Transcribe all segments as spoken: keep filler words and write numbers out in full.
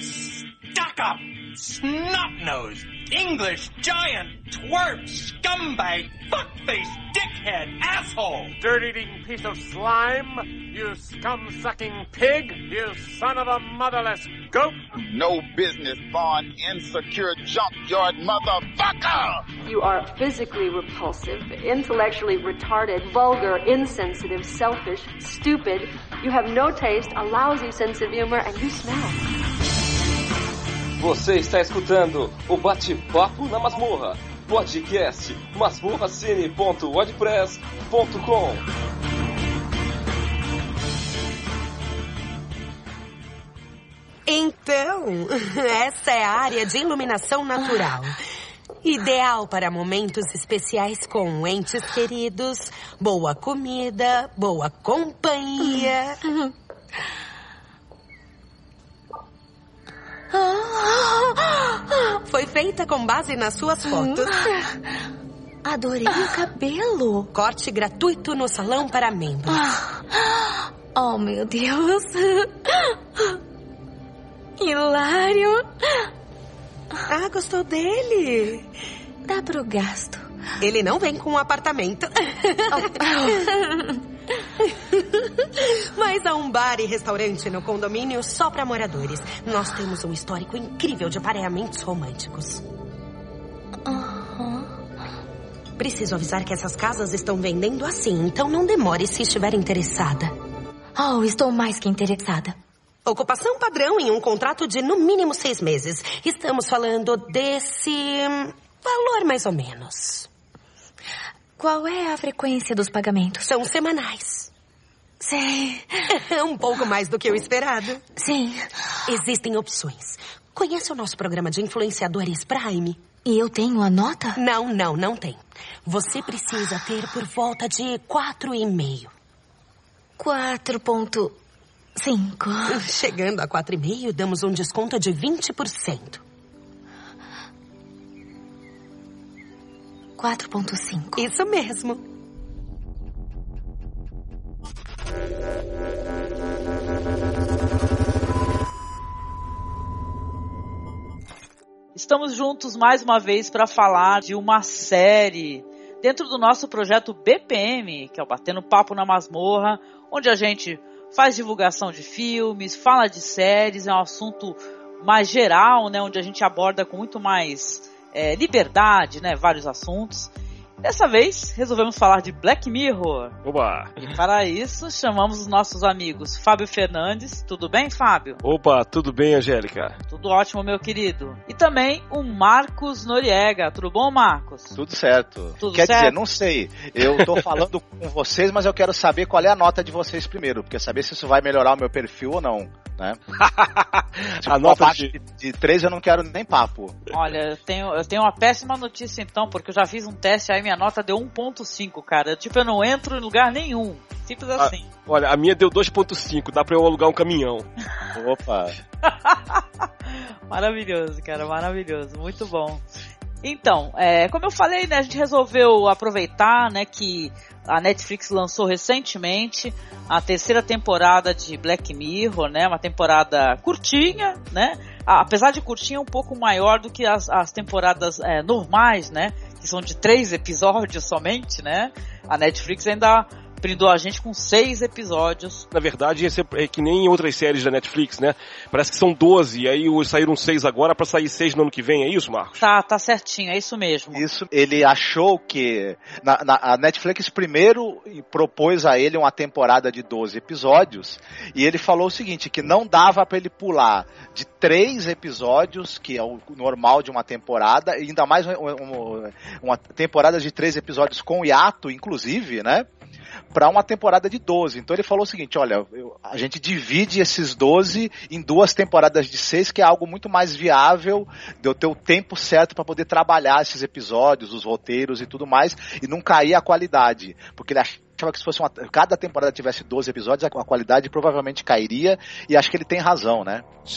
stuck-up, snot-nosed, English giant, twerp, scumbag, fuck-faced, dickhead, asshole! Dirt-eating piece of slime, you scum-sucking pig, you son of a motherless goat! No business born insecure junkyard motherfucker! You are physically repulsive, intellectually retarded, vulgar, insensitive, selfish, stupid. You have no taste, a lousy sense of humor, and you smell. Você está escutando o Bate-Papo na Masmorra, podcast masmorracine ponto wordpress ponto com. Então, essa é a área de iluminação natural. Ideal para momentos especiais com entes queridos, boa comida, boa companhia. Foi feita com base nas suas fotos. Adorei o cabelo. Corte gratuito no salão para membros. Oh, meu Deus. Hilário. Ah, gostou dele? Dá pro gasto. Ele não vem com um apartamento. Mas há um bar e restaurante no condomínio só para moradores. Nós temos um histórico incrível de aparelhamentos românticos. Uhum. Preciso avisar que essas casas estão vendendo assim, então não demore se estiver interessada. Oh, estou mais que interessada. Ocupação padrão em um contrato de no mínimo seis meses. Estamos falando desse valor mais ou menos. Qual é a frequência dos pagamentos? São semanais. Sei. Um pouco mais do que o esperado. Sim. Existem opções. Conhece o nosso programa de influenciadores Prime? E eu tenho a nota? Não, não, não tem. Você precisa ter por volta de quatro e meio. Quatro ponto cinco. Chegando a quatro e meio, damos um desconto de vinte por cento. quatro ponto cinco. Isso mesmo. Estamos juntos mais uma vez para falar de uma série dentro do nosso projeto B P M, que é o Batendo Papo na Masmorra, onde a gente faz divulgação de filmes, fala de séries, é um assunto mais geral, né, onde a gente aborda com muito mais é, liberdade, né, vários assuntos. Dessa vez, resolvemos falar de Black Mirror. Oba! E para isso, chamamos os nossos amigos Fábio Fernandes. Tudo bem, Fábio? Opa, tudo bem, Angélica? Tudo ótimo, meu querido. E também o Marcos Noriega. Tudo bom, Marcos? Tudo certo. Tudo Quer certo? dizer, não sei. Eu tô falando com vocês, mas eu quero saber qual é a nota de vocês primeiro, porque saber se isso vai melhorar o meu perfil ou não, né? Tipo, a nota de... de... de três eu não quero nem papo. Olha, eu tenho, eu tenho uma péssima notícia então, porque eu já fiz um teste aí, minha nota deu um ponto cinco, cara. Tipo, eu não entro em lugar nenhum. Simples assim. Ah, olha, a minha deu dois ponto cinco, dá pra eu alugar um caminhão. Opa! Maravilhoso, cara, maravilhoso. Muito bom. Então, é, como eu falei, né, a gente resolveu aproveitar, né, que a Netflix lançou recentemente a terceira temporada de Black Mirror, né, uma temporada curtinha, né, apesar de curtinha, um pouco maior do que as, as temporadas é, normais, né, que são de três episódios somente, né, a Netflix ainda brindou a gente com seis episódios. Na verdade, esse é que nem em outras séries da Netflix, né? Parece que são doze, e aí saíram seis agora pra sair seis no ano que vem, é isso, Marcos? Tá, tá certinho, é isso mesmo. Isso, ele achou que... Na, na, a Netflix primeiro propôs a ele uma temporada de doze episódios, e ele falou o seguinte, que não dava pra ele pular de três episódios, que é o normal de uma temporada, e ainda mais uma, uma, uma temporada de três episódios com hiato, inclusive, né? Para uma temporada de doze. Então ele falou o seguinte, olha, eu, a gente divide esses doze em duas temporadas de seis, que é algo muito mais viável de eu ter o tempo certo para poder trabalhar esses episódios, os roteiros e tudo mais, e não cair a qualidade, porque ele achava que se fosse uma, cada temporada tivesse doze episódios, a qualidade provavelmente cairia, e acho que ele tem razão, né? Sim.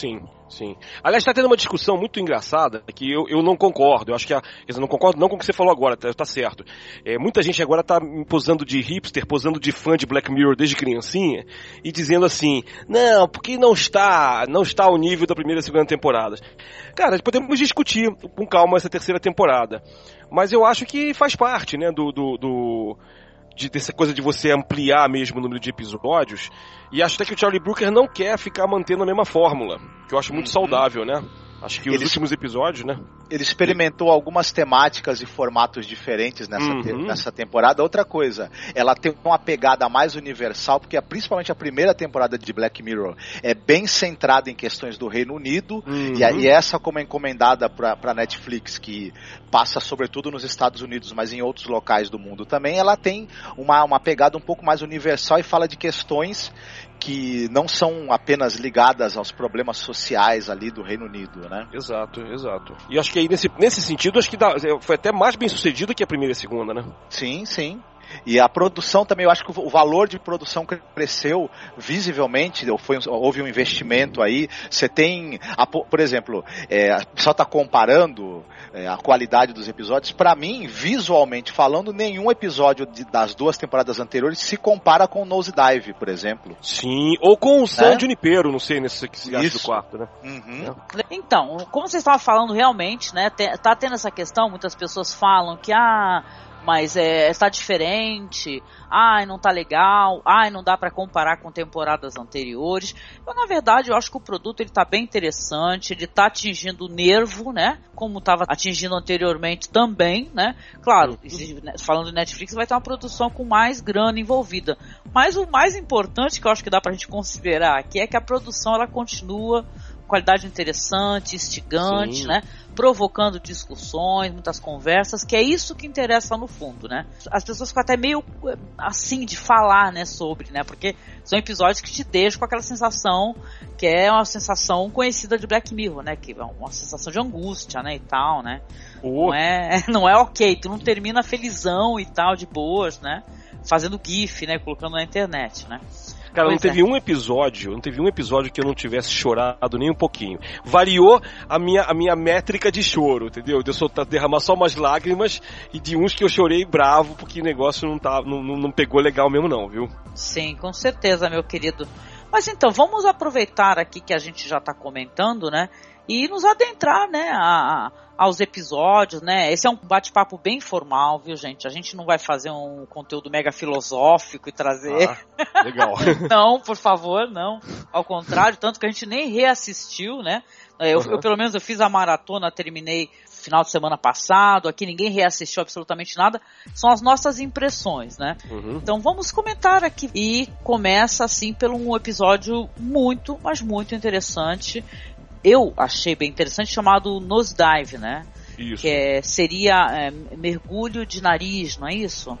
Sim. Aliás, está tendo uma discussão muito engraçada que eu, eu não concordo. Eu acho que a, eu não concordo não com o que você falou agora, tá, tá certo. É, muita gente agora tá posando de hipster, posando de fã de Black Mirror desde criancinha e dizendo assim, não, porque não está, não está ao nível da primeira e segunda temporada. Cara, podemos discutir com calma essa terceira temporada. Mas eu acho que faz parte, né, do... do, do De, dessa coisa de você ampliar mesmo o número de episódios. E acho até que o Charlie Brooker não quer ficar mantendo a mesma fórmula, que eu acho muito uhum. saudável, né? Acho que os ele, últimos episódios, né? Ele experimentou algumas temáticas e formatos diferentes nessa, uhum. te, nessa temporada. Outra coisa, ela tem uma pegada mais universal, porque principalmente a primeira temporada de Black Mirror é bem centrada em questões do Reino Unido, uhum. e, a, e essa como é encomendada para a Netflix, que passa sobretudo nos Estados Unidos, mas em outros locais do mundo também, ela tem uma, uma pegada um pouco mais universal e fala de questões que não são apenas ligadas aos problemas sociais ali do Reino Unido, né? Exato, exato. E acho que aí nesse, nesse sentido, acho que dá, foi até mais bem sucedido que a primeira e a segunda, né? Sim, sim. E a produção também, eu acho que o valor de produção cresceu visivelmente, foi, houve um investimento aí. Você tem, a, por exemplo, é, a pessoa está comparando é, a qualidade dos episódios. Para mim, visualmente falando, nenhum episódio de, das duas temporadas anteriores se compara com o Nosedive, por exemplo. Sim, ou com o San é? Junipero, não sei, nesse que se acha do quarto, né? Uhum. É. Então, como você estava falando realmente, né, tá tendo essa questão, muitas pessoas falam que, ah, mas é, está diferente, ai, não tá legal, ai, não dá para comparar com temporadas anteriores. Eu, na verdade, eu acho que o produto ele tá bem interessante, ele tá atingindo o nervo, né, como estava atingindo anteriormente também, né. Claro, falando de Netflix, vai ter uma produção com mais grana envolvida, mas o mais importante que eu acho que dá pra gente considerar aqui é que a produção ela continua qualidade interessante, instigante, Sim. né? Provocando discussões, muitas conversas, que é isso que interessa no fundo, né? As pessoas ficam até meio assim de falar, né, sobre, né? Porque são episódios que te deixam com aquela sensação que é uma sensação conhecida de Black Mirror, né? Que é uma sensação de angústia, né, e tal, né? Oh. Não é, não é ok, tu não termina felizão e tal, de boas, né? Fazendo gif, né? Colocando na internet, né? Cara, pois não teve é. um episódio, não teve um episódio que eu não tivesse chorado nem um pouquinho. Variou a minha, a minha métrica de choro, entendeu? De eu soltar, derramar só umas lágrimas e de uns que eu chorei bravo porque o negócio não, tá, não, não, não pegou legal mesmo não, viu? Sim, com certeza, meu querido. Mas então, vamos aproveitar aqui que a gente já tá comentando, né? E nos adentrar, né, a, a, aos episódios, né? Esse é um bate-papo bem formal, viu, gente? A gente não vai fazer um conteúdo mega filosófico e trazer... Ah, legal. Não, por favor, não. Ao contrário, tanto que a gente nem reassistiu, né? Eu, uhum. eu pelo menos, eu fiz a maratona, terminei final de semana passado, aqui ninguém reassistiu absolutamente nada, são as nossas impressões, né? Uhum. Então vamos comentar aqui. E começa, assim, pelo um episódio muito, mas muito interessante. Eu achei bem interessante, chamado Nosedive, né? Isso. Que é, seria é, mergulho de nariz, não é isso?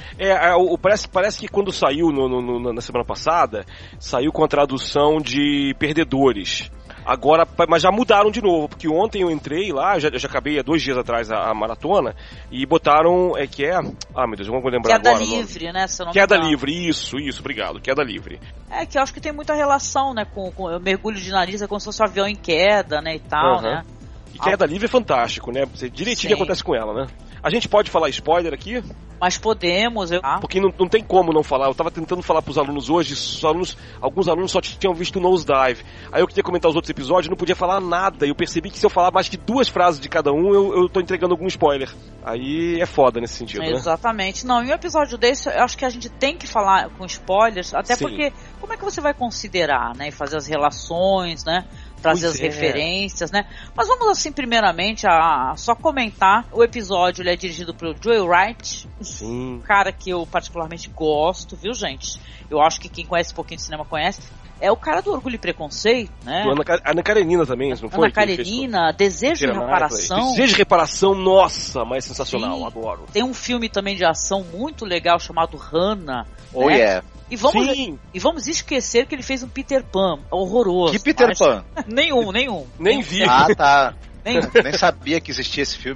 É, o, parece, parece que quando saiu no, no, na semana passada, saiu com a tradução de perdedores. Agora, mas já mudaram de novo, porque ontem eu entrei lá, já, já acabei há dois dias atrás a, a maratona, e botaram, é que é, ah meu Deus, eu vou lembrar Queda agora. Queda livre, né? Se eu não Queda livre, isso, isso, obrigado, queda livre. É, que eu acho que tem muita relação, né, com, com o mergulho de nariz, é como se fosse um avião em queda, né, e tal, uhum. né? E queda ah. livre é fantástico, né? Direitinho o que acontece com ela, né? A gente pode falar spoiler aqui? Mas podemos, eu... Porque não, não tem como não falar. Eu tava tentando falar pros alunos hoje, os alunos, alguns alunos só tinham visto o Nosedive. Aí eu queria comentar os outros episódios, não podia falar nada. Eu percebi que se eu falar mais que duas frases de cada um, eu, eu tô entregando algum spoiler. Aí é foda nesse sentido, né? Exatamente. Não, em um episódio desse, eu acho que a gente tem que falar com spoilers, até Sim. porque como é que você vai considerar, né? E fazer as relações, né? Trazer pois as é. referências, né? Mas vamos assim, primeiramente, a, a só comentar. O episódio ele é dirigido pelo Joel Wright. Sim. Um cara que eu particularmente gosto, viu, gente? Eu acho que quem conhece um pouquinho de cinema conhece. É o cara do Orgulho e Preconceito, né? Ana, Ana Karenina também, não foi? Ana Karenina, Desejo de Reparação. Desejo de Reparação, nossa, mas sensacional, Sim. adoro. Tem um filme também de ação muito legal chamado Hannah. Oh, né? yeah. E vamos, Sim. e vamos esquecer que ele fez um Peter Pan horroroso. Que Peter Pan? nenhum, nenhum. Nem vi. Ah, tá. Nem, nem sabia que existia esse filme.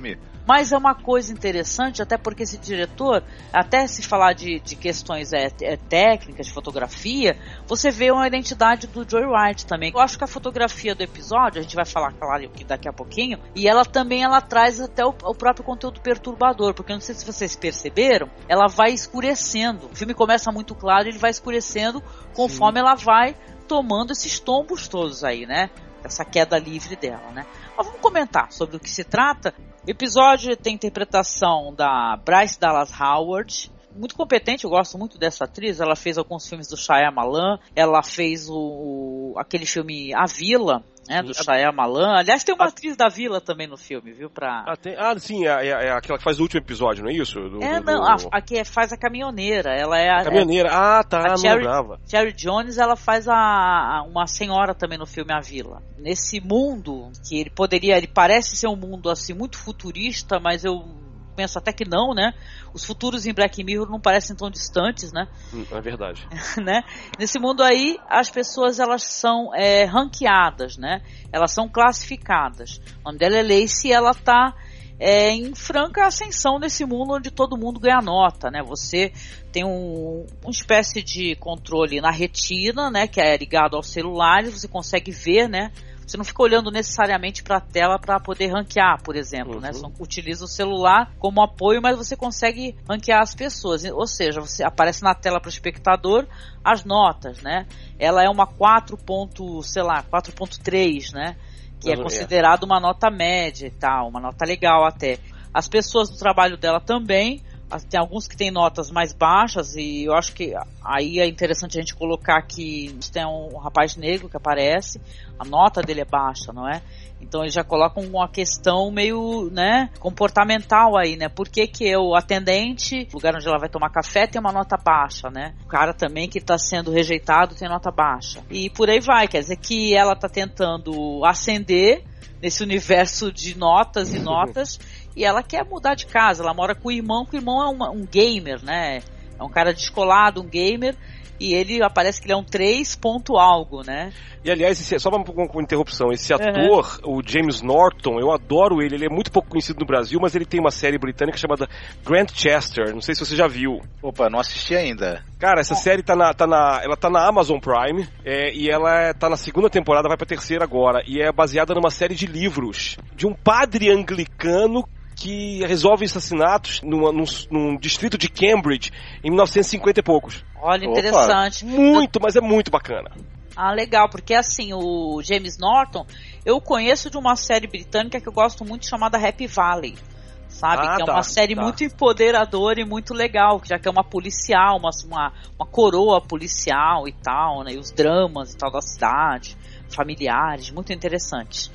Mas é uma coisa interessante, até porque esse diretor, até se falar de, de questões é, é, técnicas, de fotografia, você vê uma identidade do Joy Wright também. Eu acho que a fotografia do episódio, a gente vai falar, claro, daqui a pouquinho, e ela também ela traz até o, o próprio conteúdo perturbador, porque eu não sei se vocês perceberam, ela vai escurecendo. O filme começa muito claro e ele vai escurecendo conforme Sim. ela vai tomando esses tombos todos aí, né? Essa queda livre dela, né? Mas vamos comentar sobre o que se trata. O episódio tem interpretação da Bryce Dallas Howard, muito competente, eu gosto muito dessa atriz. Ela fez alguns filmes do Shyamalan, ela fez o, o aquele filme A Vila, né, do Shyamalan. Aliás, tem uma a... atriz da Vila também no filme, viu? Pra... Ah, tem... ah, sim, é, é aquela que faz o último episódio, não é isso? Do, é, do, não, do... a, a que faz a caminhoneira. Ela é a, a caminhoneira, é, ah, tá, a não Cherry, lembrava. Cherry Jones, ela faz a, a, uma senhora também no filme A Vila. Nesse mundo, que ele poderia, ele parece ser um mundo assim, muito futurista, mas eu penso até que não, né? Os futuros em Black Mirror não parecem tão distantes, né? É verdade. né? Nesse mundo aí, as pessoas elas são é, ranqueadas, né? Elas são classificadas. O nome dela é Lacey e ela tá é, em franca ascensão nesse mundo onde todo mundo ganha nota, né? Você tem um, uma espécie de controle na retina, né? Que é ligado aos celulares, você consegue ver, né? Você não fica olhando necessariamente para a tela para poder ranquear, por exemplo, uhum. né? Você utiliza o celular como apoio, mas você consegue ranquear as pessoas. Ou seja, você aparece na tela para o espectador as notas, né? Ela é uma quatro, sei lá, quatro ponto três, né? Que é considerada uma nota média e tal, uma nota legal até. As pessoas do trabalho dela também. Tem alguns que tem notas mais baixas e eu acho que aí é interessante a gente colocar que tem um rapaz negro que aparece, a nota dele é baixa, não é? Então eles já colocam uma questão meio, né, comportamental aí, né? Por que que o atendente, o lugar onde ela vai tomar café, tem uma nota baixa, né? O cara também que está sendo rejeitado tem nota baixa. E por aí vai, quer dizer que ela está tentando ascender nesse universo de notas e notas e ela quer mudar de casa. Ela mora com o irmão, que o irmão é uma, um gamer, né? É um cara descolado, um gamer, e ele aparece que ele é um três ponto algo, né? E aliás, esse, só uma, uma interrupção, esse ator, uhum. o James Norton, eu adoro ele, ele é muito pouco conhecido no Brasil, mas ele tem uma série britânica chamada Grantchester, não sei se você já viu. Opa, não assisti ainda. Cara, essa oh. série tá na, tá na, ela tá na Amazon Prime, é, e ela tá na segunda temporada, vai pra terceira agora, e é baseada numa série de livros de um padre anglicano que resolve assassinatos numa, num, num distrito de Cambridge em mil novecentos e cinquenta e poucos. Olha, interessante. Opa, muito, mas é muito bacana. Ah, legal, porque assim, o James Norton, eu conheço de uma série britânica que eu gosto muito chamada Happy Valley, sabe? Ah, que é tá, uma série tá. muito empoderadora e muito legal, já que é uma policial, uma, uma, uma coroa policial e tal, né? E os dramas e tal da cidade, familiares, muito interessantes.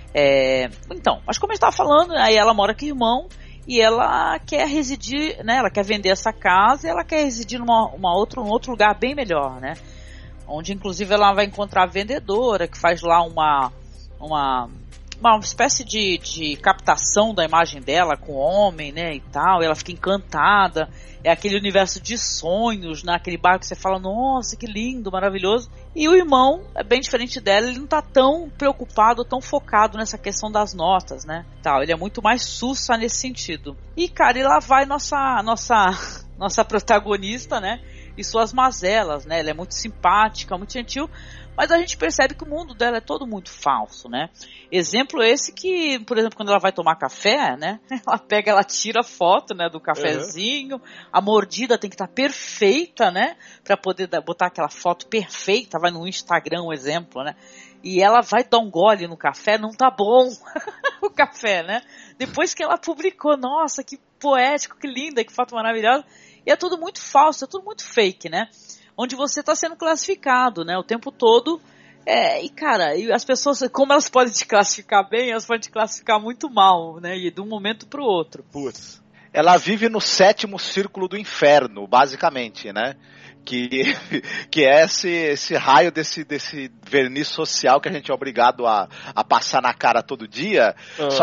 É, então, mas como eu estava falando, aí ela mora com o irmão e ela quer residir, né? Ela quer vender essa casa e ela quer residir numa uma outro, um outro lugar bem melhor, né? Onde inclusive ela vai encontrar a vendedora que faz lá uma uma, uma espécie de, de captação da imagem dela com o homem, né? E tal, e ela fica encantada. É aquele universo de sonhos, né? Aquele bairro que você fala, nossa, que lindo, maravilhoso. E o irmão é bem diferente dela, ele não tá tão preocupado, tão focado nessa questão das notas, né? Tal, ele é muito mais sussa nesse sentido. E, cara, e lá vai nossa, nossa, nossa protagonista, né? E suas mazelas, né? Ela é muito simpática, muito gentil, mas a gente percebe que o mundo dela é todo muito falso, né? Exemplo esse que, por exemplo, quando ela vai tomar café, né? Ela pega, ela tira foto, né, do cafezinho, uhum. a mordida tem que estar perfeita, né? Pra poder botar aquela foto perfeita, vai no Instagram, um exemplo, né? E ela vai dar um gole no café, não tá bom o café, né? Depois que ela publicou, nossa, que poético, que linda, que foto maravilhosa. E é tudo muito falso, é tudo muito fake, né? Onde você está sendo classificado, né? O tempo todo. É, e, cara, e as pessoas, como elas podem te classificar bem, elas podem te classificar muito mal, né? E de um momento pro outro. Putz. Ela vive no sétimo círculo do inferno, basicamente, né? Que, que é esse, esse raio desse, desse verniz social que a gente é obrigado a, a passar na cara todo dia. Uhum. Só que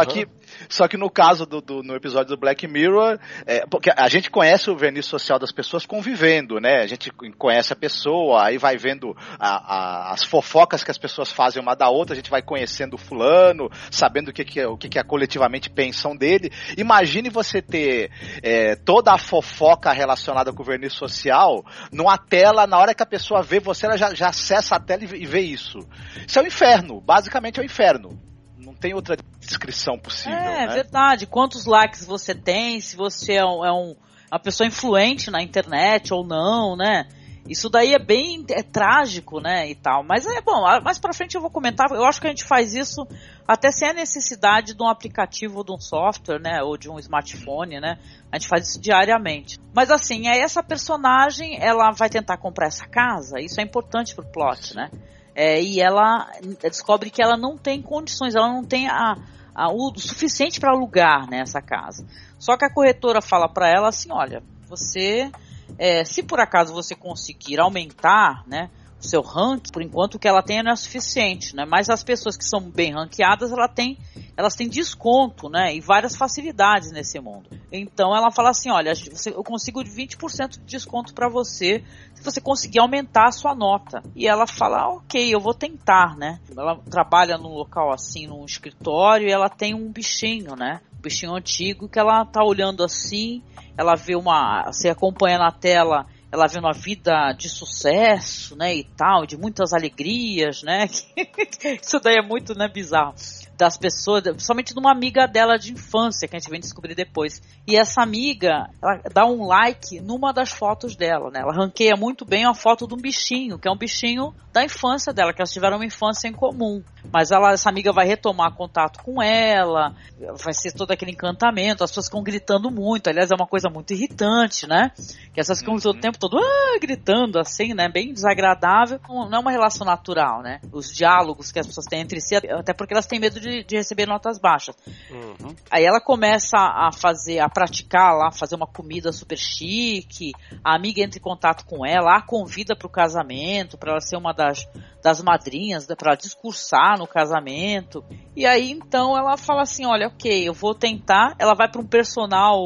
Só que no caso do, do no episódio do Black Mirror, é, porque a gente conhece o verniz social das pessoas convivendo, né? A gente conhece a pessoa, aí vai vendo a, a, as fofocas que as pessoas fazem uma da outra, a gente vai conhecendo o fulano, sabendo o que, que, o que, que é coletivamente pensam dele. Imagine você ter é, toda a fofoca relacionada com o verniz social numa tela, na hora que a pessoa vê você, ela já, já acessa a tela e vê isso. Isso é o inferno, basicamente é o inferno. Não tem outra descrição possível. É, né? Verdade. Quantos likes você tem, se você é, um, é um, uma pessoa influente na internet ou não, né? Isso daí é bem é trágico, né, e tal. Mas é bom, mais pra frente eu vou comentar. Eu acho que a gente faz isso até sem a necessidade de um aplicativo, de um software, né, ou de um smartphone, né. A gente faz isso diariamente. Mas assim, aí essa personagem, ela vai tentar comprar essa casa. Isso é importante pro plot, né. É, e ela descobre que ela não tem condições, ela não tem a, a, o suficiente para alugar, né, essa casa. Só que a corretora fala para ela assim, olha, você, é, se por acaso você conseguir aumentar, né, o seu ranking, por enquanto o que ela tem não é suficiente, né, mas as pessoas que são bem ranqueadas, ela tem, elas têm desconto, né, e várias facilidades nesse mundo. Então ela fala assim, olha, eu consigo vinte por cento de desconto para você, se você conseguir aumentar a sua nota. E ela fala, ok, eu vou tentar, né. Ela trabalha num local assim, num escritório, e ela tem um bichinho, né, um bichinho antigo, que ela tá olhando assim, ela vê uma, você acompanha na tela, ela vê uma vida de sucesso, né, e tal, de muitas alegrias, né, isso daí é muito, né, bizarro, das pessoas, principalmente de uma amiga dela de infância, que a gente vem descobrir depois, e essa amiga, ela dá um like numa das fotos dela, né, ela ranqueia muito bem a foto de um bichinho, que é um bichinho da infância dela, que elas tiveram uma infância em comum, mas ela, essa amiga vai retomar contato com ela, vai ser todo aquele encantamento, as pessoas ficam gritando muito, aliás é uma coisa muito irritante, né, que essas ficam o tempo todo ah, gritando assim, né, bem desagradável, não é uma relação natural, né, os diálogos que as pessoas têm entre si, até porque elas têm medo de, de receber notas baixas. Uhum. Aí ela começa a fazer, a praticar lá, fazer uma comida super chique, a amiga entra em contato com ela, a convida para o casamento, para ela ser uma das, das madrinhas, para ela discursar no casamento, e aí então ela fala assim, olha, ok, eu vou tentar, ela vai para um personal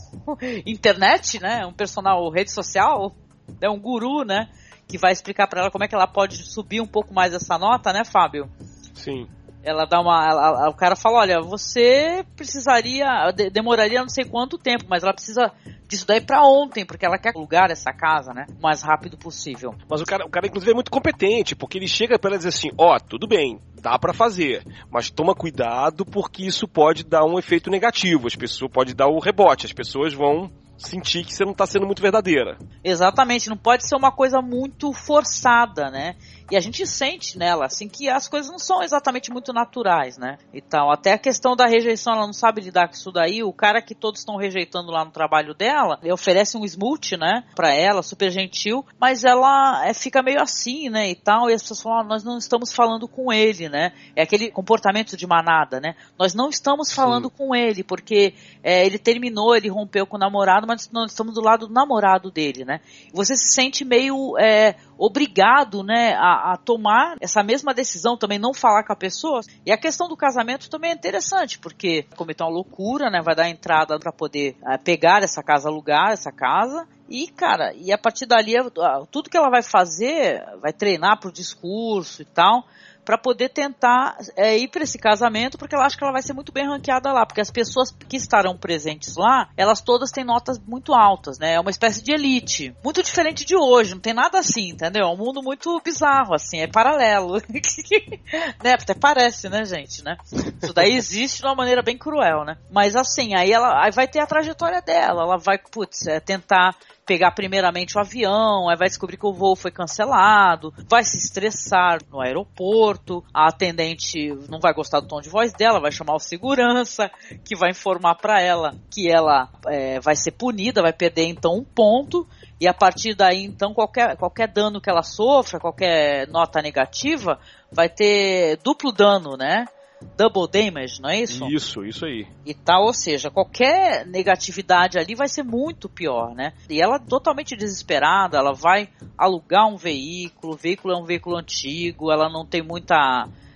internet, né, um personal rede social, é um guru, né, que vai explicar para ela como é que ela pode subir um pouco mais essa nota, né, Fábio? Sim. Ela dá uma, ela, o cara fala, olha, você precisaria, de, demoraria não sei quanto tempo, mas ela precisa disso daí pra ontem, porque ela quer alugar essa casa, né, o mais rápido possível. Mas o cara, o cara inclusive é muito competente, porque ele chega pra ela e diz assim, ó, oh, tudo bem, dá pra fazer, mas toma cuidado porque isso pode dar um efeito negativo, as pessoas, pode dar o rebote, as pessoas vão sentir que você não tá sendo muito verdadeira. Exatamente, não pode ser uma coisa muito forçada, né? E a gente sente nela, assim, que as coisas não são exatamente muito naturais, né? Então, até a questão da rejeição, ela não sabe lidar com isso daí. O cara que todos estão rejeitando lá no trabalho dela, ele oferece um smoothie, né, pra ela, super gentil, mas ela é, fica meio assim, né, e tal, e as pessoas falam, ah, nós não estamos falando com ele, né? É aquele comportamento de manada, né? Nós não estamos falando Sim. com ele, porque é, ele terminou, ele rompeu com o namorado, mas nós estamos do lado do namorado dele, né? E você se sente meio é, obrigado, né, a a tomar essa mesma decisão, também não falar com a pessoa. E a questão do casamento também é interessante, porque cometeu uma loucura, né, vai dar entrada para poder é, pegar essa casa, alugar essa casa, e cara, e a partir dali tudo que ela vai fazer, vai treinar pro discurso e tal, para poder tentar é, ir para esse casamento, porque ela acha que ela vai ser muito bem ranqueada lá, porque as pessoas que estarão presentes lá, elas todas têm notas muito altas, né, é uma espécie de elite, muito diferente de hoje, não tem nada assim, entendeu, é um mundo muito bizarro, assim, é paralelo, né, até parece, né, gente, né, isso daí existe de uma maneira bem cruel, né, mas assim, aí ela aí vai ter a trajetória dela, ela vai, putz, é, tentar pegar primeiramente o avião, aí vai descobrir que o voo foi cancelado, vai se estressar no aeroporto, a atendente não vai gostar do tom de voz dela, vai chamar o segurança, que vai informar para ela que ela é, vai ser punida, vai perder então um ponto, e a partir daí então qualquer, qualquer dano que ela sofra, qualquer nota negativa, vai ter duplo dano, né? Double damage, não é isso? Isso, isso aí. E tal, ou seja, qualquer negatividade ali vai ser muito pior, né? E ela totalmente desesperada, ela vai alugar um veículo, o veículo é um veículo antigo, ela não tem muita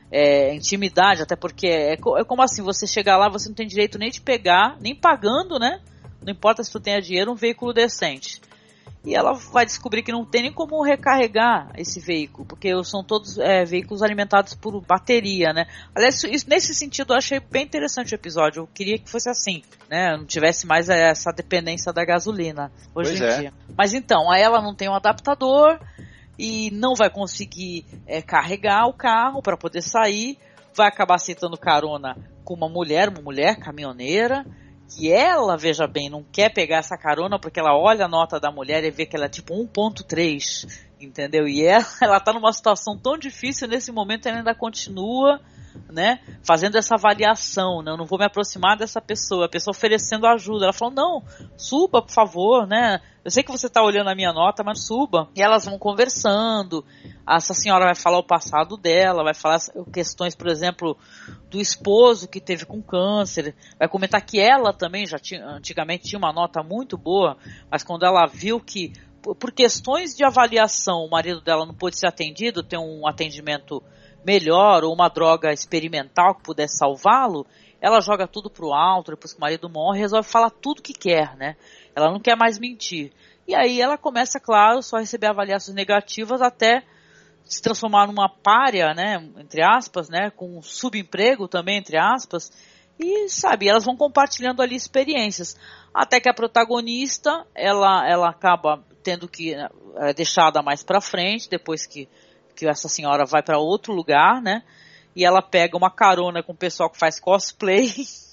é, intimidade, até porque é, é como assim, você chegar lá, você não tem direito nem de pegar, nem pagando, né? Não importa se tu tenha dinheiro, um veículo decente. E ela vai descobrir que não tem nem como recarregar esse veículo, porque são todos é, veículos alimentados por bateria, né? Aliás, isso, nesse sentido eu achei bem interessante o episódio. Eu queria que fosse assim, né? Não tivesse mais essa dependência da gasolina hoje pois em é. dia. Mas então, aí ela não tem um adaptador e não vai conseguir é, carregar o carro para poder sair, vai acabar aceitando carona com uma mulher, uma mulher caminhoneira, que ela, veja bem, não quer pegar essa carona porque ela olha a nota da mulher e vê que ela é tipo um ponto três, entendeu? E ela, ela tá numa situação tão difícil, nesse momento ela ainda continua, né, fazendo essa avaliação, né? Eu não vou me aproximar dessa pessoa, a pessoa oferecendo ajuda. Ela falou, não, suba, por favor, né? Eu sei que você tá olhando a minha nota, mas suba. E elas vão conversando, essa senhora vai falar o passado dela, vai falar questões, por exemplo, do esposo que teve com câncer, vai comentar que ela também já tinha, antigamente tinha uma nota muito boa, mas quando ela viu que, por questões de avaliação, o marido dela não pôde ser atendido, tem um atendimento melhor, ou uma droga experimental que pudesse salvá-lo, ela joga tudo pro alto, depois que o marido morre, resolve falar tudo que quer, né? Ela não quer mais mentir. E aí ela começa, claro, só a receber avaliações negativas até se transformar numa pária, né, entre aspas, né, com um subemprego também, entre aspas, e, sabe, elas vão compartilhando ali experiências. Até que a protagonista, ela, ela acaba tendo que é deixada mais pra frente, depois que que essa senhora vai para outro lugar, né? E ela pega uma carona com o pessoal que faz cosplay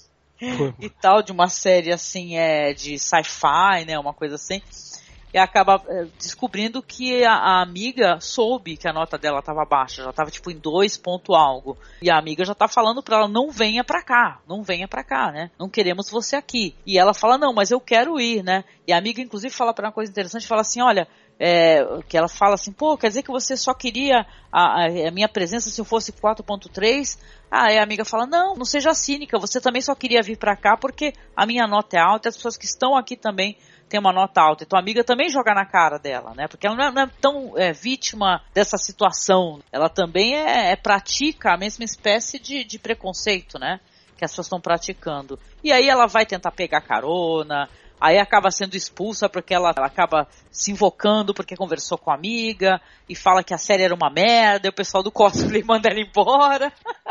e tal, de uma série assim, é, de sci-fi, né? Uma coisa assim. E acaba é, descobrindo que a, a amiga soube que a nota dela estava baixa, já estava tipo em dois ponto algo. E a amiga já tá falando para ela, não venha pra cá, não venha pra cá, né? Não queremos você aqui. E ela fala, não, mas eu quero ir, né? E a amiga inclusive fala para uma coisa interessante, fala assim, olha, É, que ela fala assim, pô, quer dizer que você só queria a, a, a minha presença se eu fosse quatro ponto três? Ah, aí a amiga fala, não, não seja cínica, você também só queria vir pra cá porque a minha nota é alta e as pessoas que estão aqui também têm uma nota alta. Então a amiga também joga na cara dela, né? Porque ela não é, não é tão é, vítima dessa situação. Ela também é, é, pratica a mesma espécie de, de preconceito, né? Que as pessoas estão praticando. E aí ela vai tentar pegar carona, aí acaba sendo expulsa porque ela, ela acaba se invocando porque conversou com a amiga e fala que a série era uma merda, e o pessoal do cosplay manda ela embora.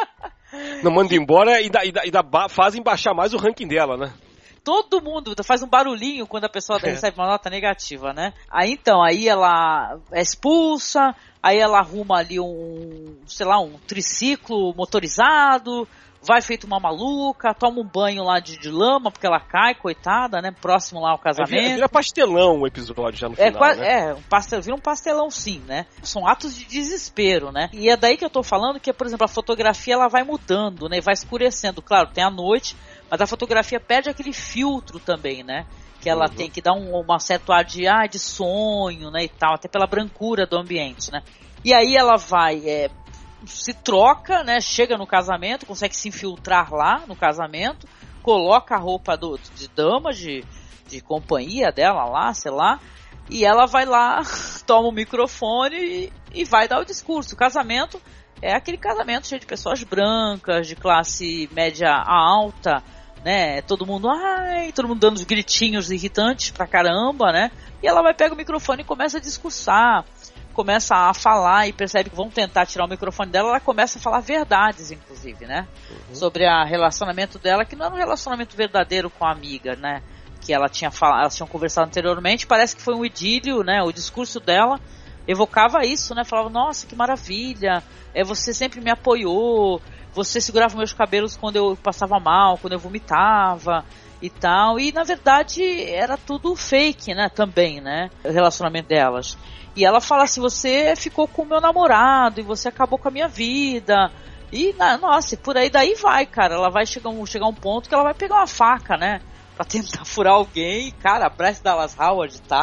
Não manda embora e, dá, e, dá, e dá, fazem baixar mais o ranking dela, né? Todo mundo faz um barulhinho quando a pessoa é. recebe uma nota negativa, né? Aí então, aí ela é expulsa, aí ela arruma ali um, sei lá, um triciclo motorizado, vai feito uma maluca, toma um banho lá de, de lama, porque ela cai, coitada, né? Próximo lá ao casamento. É, vira, vira pastelão o episódio já no é, final, né? É, um pastel, vira um pastelão sim, né? São atos de desespero, né? E é daí que eu tô falando que, por exemplo, a fotografia ela vai mudando, né? Vai escurecendo. Claro, tem a noite, mas a fotografia perde aquele filtro também, né? Que ela uhum. tem que dar um uma certo ar de, ah, de sonho, né? E tal, até pela brancura do ambiente, né? E aí ela vai... É, se troca, né, chega no casamento, consegue se infiltrar lá no casamento, coloca a roupa do, de dama, de, de companhia dela lá, sei lá, e ela vai lá, toma o microfone e, e vai dar o discurso. O casamento é aquele casamento cheio de pessoas brancas, de classe média alta, né, todo mundo, ai, todo mundo dando os gritinhos irritantes pra caramba, né, e ela vai pegar o microfone e começa a discursar, começa a falar e percebe que vão tentar tirar o microfone dela, ela começa a falar verdades, inclusive, né? Uhum. Sobre o relacionamento dela, que não era um relacionamento verdadeiro com a amiga, né? Que ela tinha falado, elas tinham conversado anteriormente, parece que foi um idílio, né? O discurso dela evocava isso, né? Falava, nossa, que maravilha, é, você sempre me apoiou, você segurava meus cabelos quando eu passava mal, quando eu vomitava e tal, e na verdade era tudo fake, né? Também, né? O relacionamento delas. E ela fala assim, você ficou com o meu namorado e você acabou com a minha vida. E, nossa, por aí daí vai, cara. Ela vai chegar um, chegar um ponto que ela vai pegar uma faca, né? Pra tentar furar alguém. Cara, a Bryce Dallas Howard tá...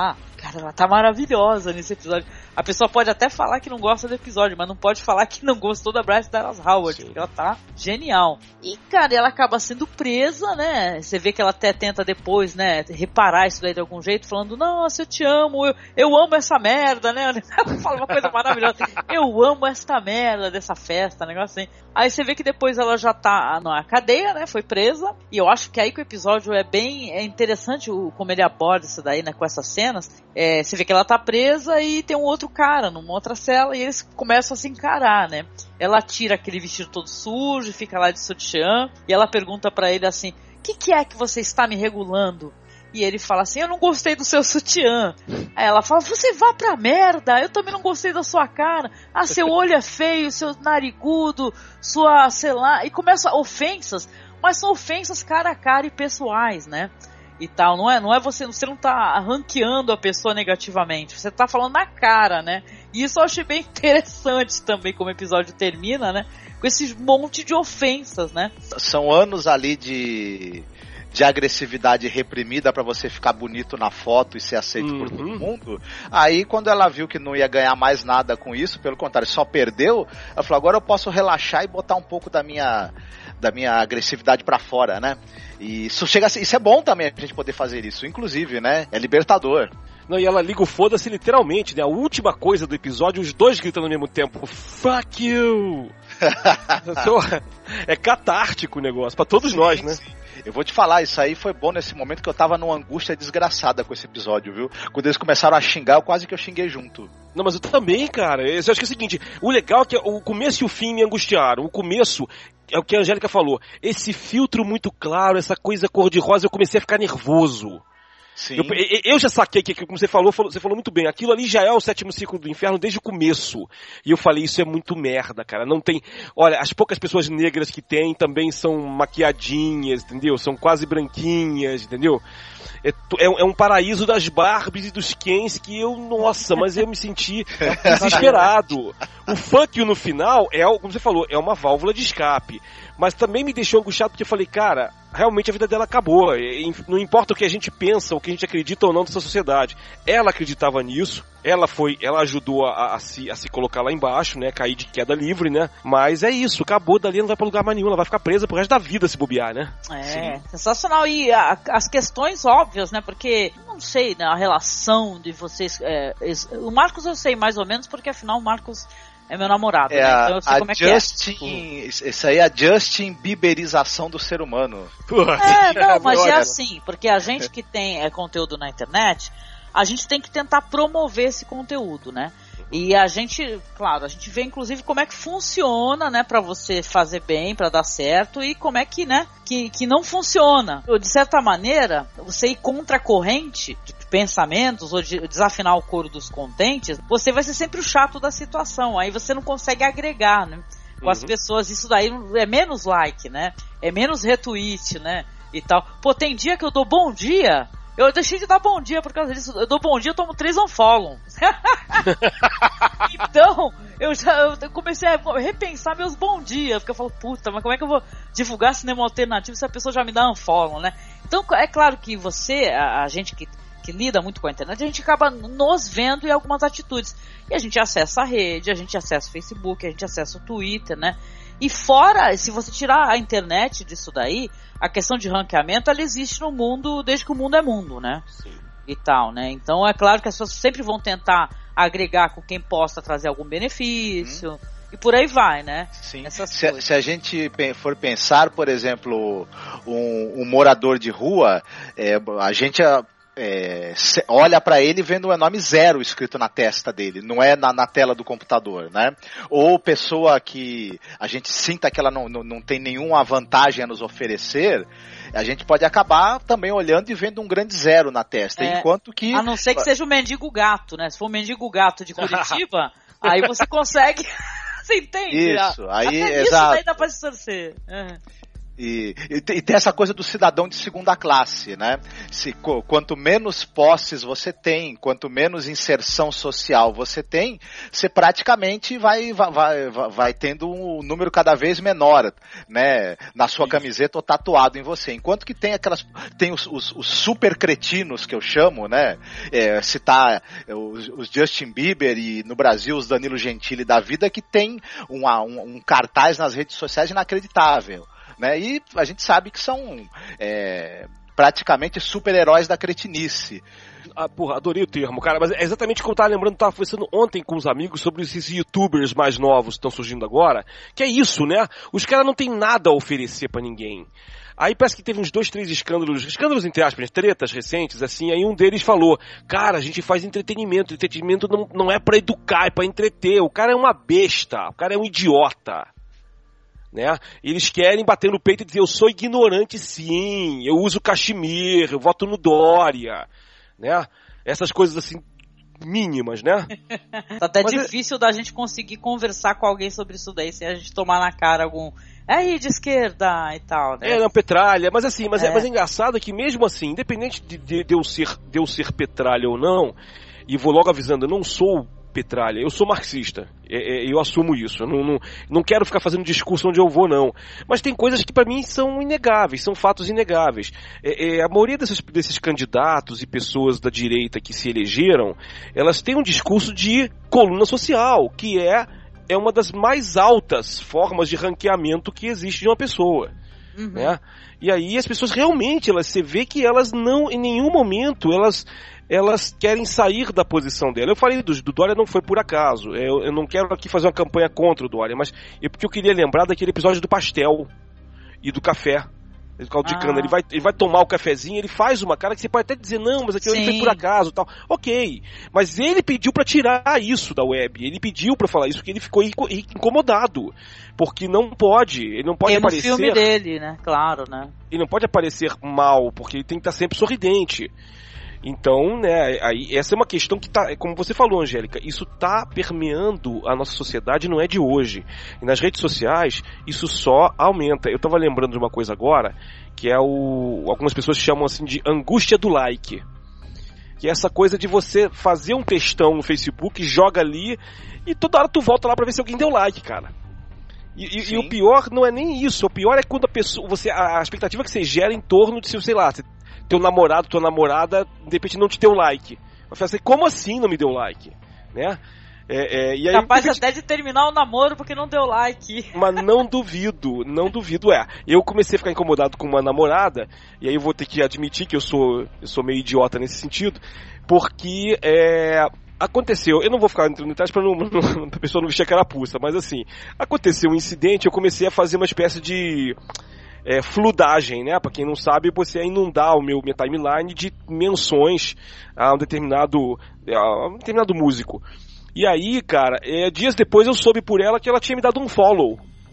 cara, ela tá maravilhosa nesse episódio. A pessoa pode até falar que não gosta do episódio, mas não pode falar que não gostou da Bryce Dallas Howard, Sim. porque ela tá genial. E, cara, ela acaba sendo presa, né? Você vê que ela até tenta depois, né, reparar isso daí de algum jeito, falando, nossa, eu te amo, eu, eu amo essa merda, né? Ela fala uma coisa maravilhosa, eu amo esta merda dessa festa, negócio assim. Aí você vê que depois ela já tá na cadeia, né? Foi presa. E eu acho que aí que o episódio é bem é interessante o, como ele aborda isso daí, né? Com essas cenas. É, você vê que ela tá presa e tem um outro cara numa outra cela e eles começam a se encarar, né? Ela tira aquele vestido todo sujo, fica lá de sutiã e ela pergunta pra ele assim, o que, que é que você está me regulando? E ele fala assim, eu não gostei do seu sutiã. Aí ela fala, você vá pra merda, eu também não gostei da sua cara. Ah, seu olho é feio, seu narigudo, sua, sei lá. E começa ofensas, mas são ofensas cara a cara e pessoais, né? E tal, não é, não é você, você não tá ranqueando a pessoa negativamente, você tá falando na cara, né? E isso eu achei bem interessante também como o episódio termina, né? Com esse monte de ofensas, né? São anos ali de... de agressividade reprimida pra você ficar bonito na foto e ser aceito uhum. por todo mundo. Aí quando ela viu que não ia ganhar mais nada com isso, pelo contrário, só perdeu, ela falou, agora eu posso relaxar e botar um pouco da minha, da minha agressividade pra fora, né? E isso chega a ser, isso é bom também a gente poder fazer isso, inclusive, né? É libertador. Não, e ela liga o foda-se literalmente, né? A última coisa do episódio, os dois gritando ao mesmo tempo, fuck you! É catártico o negócio, pra todos sim, nós, né? Sim. Eu vou te falar, isso aí foi bom nesse momento que eu tava numa angústia desgraçada com esse episódio, viu? Quando eles começaram a xingar, eu quase que eu xinguei junto. Não, mas eu também, cara. Eu acho que é o seguinte, o legal é que o começo e o fim me angustiaram. O começo é o que a Angélica falou. Esse filtro muito claro, essa coisa cor-de-rosa, eu comecei a ficar nervoso. Sim. Eu, eu já saquei que, como você falou, falou, você falou muito bem, aquilo ali já é o sétimo ciclo do inferno desde o começo. E eu falei, isso é muito merda, cara. Não tem. Olha, as poucas pessoas negras que tem também são maquiadinhas, entendeu? São quase branquinhas, entendeu? É, é, é um paraíso das Barbies e dos Kens que eu, nossa, mas eu me senti desesperado. O fuck you no final é, como você falou, é uma válvula de escape. Mas também me deixou angustiado porque eu falei, cara, realmente a vida dela acabou. Não importa o que a gente pensa, o que a gente acredita ou não dessa sociedade. Ela acreditava nisso, ela foi, ela ajudou a, a, se, a se colocar lá embaixo, né? Cair de queda livre, né? Mas é isso, acabou, dali não vai pra lugar mais nenhum, ela vai ficar presa pro resto da vida se bobear, né? É, sim. Sensacional. E a, as questões óbvias, né? Porque, não sei, né, a relação de vocês. É, o Marcos eu sei mais ou menos, porque afinal o Marcos é meu namorado, é, né? Então eu sei a como é Justin, que é. Isso aí é a Justin Bieberização do ser humano. É, não, mas é assim, porque a gente que tem é, conteúdo na internet, a gente tem que tentar promover esse conteúdo, né? E a gente, claro, a gente vê inclusive como é que funciona, né, pra você fazer bem, pra dar certo, e como é que, né, que, que não funciona. De certa maneira, você ir contra a corrente de pensamentos ou de desafinar o coro dos contentes, você vai ser sempre o chato da situação, aí você não consegue agregar, né, com uhum. as pessoas. Isso daí é menos like, né, é menos retweet, né, e tal. Pô, tem dia que eu dou bom dia, eu deixei de dar bom dia por causa disso. Eu dou bom dia, eu tomo três unfollow. Então, eu já eu comecei a repensar meus bom dias. Porque eu falo, puta, mas como é que eu vou divulgar cinema alternativo se a pessoa já me dá unfollow, né? Então, é claro que você, a, a gente que, que lida muito com a internet, a gente acaba nos vendo em algumas atitudes. E a gente acessa a rede, a gente acessa o Facebook, a gente acessa o Twitter, né? E fora, se você tirar a internet disso daí, a questão de ranqueamento, ela existe no mundo desde que o mundo é mundo, né? Sim. E tal, né? Então é claro que as pessoas sempre vão tentar agregar com quem possa trazer algum benefício, uhum. e por aí vai, né? Sim. Se, se a gente for pensar, por exemplo, um, um morador de rua, é, a gente... É, olha pra ele vendo o nome zero escrito na testa dele, não é na, na tela do computador, né? Ou pessoa que a gente sinta que ela não, não, não tem nenhuma vantagem a nos oferecer, a gente pode acabar também olhando e vendo um grande zero na testa, é, enquanto que... A não ser que seja o mendigo gato, né? Se for o mendigo gato de Curitiba, aí você consegue... Você entende? Isso, aí, até exato. Isso daí dá pra distorcer. É. E, e, e tem essa coisa do cidadão de segunda classe, né? Se, quanto menos posses você tem, quanto menos inserção social você tem, você praticamente vai, vai, vai, vai tendo um número cada vez menor, né? Na sua camiseta ou tatuado em você. Enquanto que tem aquelas, tem os, os, os super cretinos que eu chamo, né? É, citar os, os Justin Bieber e no Brasil os Danilo Gentili da vida, que tem uma, um, um cartaz nas redes sociais inacreditável. Né? E a gente sabe que são é, praticamente super-heróis da cretinice. Ah, porra, adorei o termo, cara, mas é exatamente como eu tava lembrando, eu tava conversando ontem com os amigos sobre esses youtubers mais novos que estão surgindo agora, que é isso, né? Os caras não tem nada a oferecer pra ninguém. Aí parece que teve uns dois, três escândalos, escândalos entre aspas, tretas recentes, assim, aí um deles falou, cara, a gente faz entretenimento, entretenimento não, não é pra educar, é pra entreter, o cara é uma besta, o cara é um idiota. Né? Eles querem bater no peito e dizer, eu sou ignorante sim, eu uso cachemir, eu voto no Dória, né? Essas coisas assim mínimas, né? Tá até Mas difícil é... da gente conseguir conversar com alguém sobre isso daí, sem a gente tomar na cara algum é aí de esquerda e tal, né? É, não, petralha, mas assim, mas é, é, mas é engraçado que mesmo assim, independente de, de, de, eu ser, de eu ser petralha ou não, e vou logo avisando, eu não sou petralha, eu sou marxista, é, é, eu assumo isso, eu não, não, não quero ficar fazendo discurso onde eu vou, não, mas tem coisas que pra mim são inegáveis, são fatos inegáveis. É, é, a maioria desses, desses candidatos e pessoas da direita que se elegeram, elas têm um discurso de coluna social, que é, é uma das mais altas formas de ranqueamento que existe de uma pessoa. Uhum. Né? E aí as pessoas realmente, elas, você vê que elas não, em nenhum momento, elas elas querem sair da posição dela. Eu falei do, do Dória, não foi por acaso. Eu, eu não quero aqui fazer uma campanha contra o Dória, mas eu, porque eu queria lembrar daquele episódio do pastel e do café. Do caldo de cana. Ele vai, ele vai tomar o cafezinho, ele faz uma cara que você pode até dizer, não, mas aquilo ali foi por acaso, tal. Ok. Mas ele pediu pra tirar isso da web. Ele pediu pra falar isso, porque ele ficou incomodado. Porque não pode, ele não pode é aparecer... no filme dele, né? Claro, né? Ele não pode aparecer mal, porque ele tem que estar sempre sorridente. Então, né, aí, essa é uma questão que tá, como você falou, Angélica, isso tá permeando a nossa sociedade, não é de hoje. E nas redes sociais, isso só aumenta. Eu tava lembrando de uma coisa agora, que é o... algumas pessoas chamam assim de angústia do like. Que é essa coisa de você fazer um textão no Facebook, joga ali, e toda hora tu volta lá pra ver se alguém deu like, cara. E, e, e o pior não é nem isso, o pior é quando a pessoa, você, a, a expectativa que você gera em torno de, sei lá, você, teu namorado, tua namorada, de repente não te deu like. Vai falar assim, como assim não me deu like? Né? É, é, e aí, capaz de repente, até de terminar o namoro porque não deu like. Mas não duvido, não duvido, é. Eu comecei a ficar incomodado com uma namorada, e aí eu vou ter que admitir que eu sou, eu sou meio idiota nesse sentido, porque é, aconteceu, eu não vou ficar entrando em detalhes pra, não, não, pra pessoa não vestir a carapuça, mas assim, aconteceu um incidente, eu comecei a fazer uma espécie de... É, fludagem, né? Pra quem não sabe, você inundar o meu minha timeline de menções a um determinado, a um determinado músico. E aí, cara, é, dias depois eu soube por ela que ela tinha me dado um follow.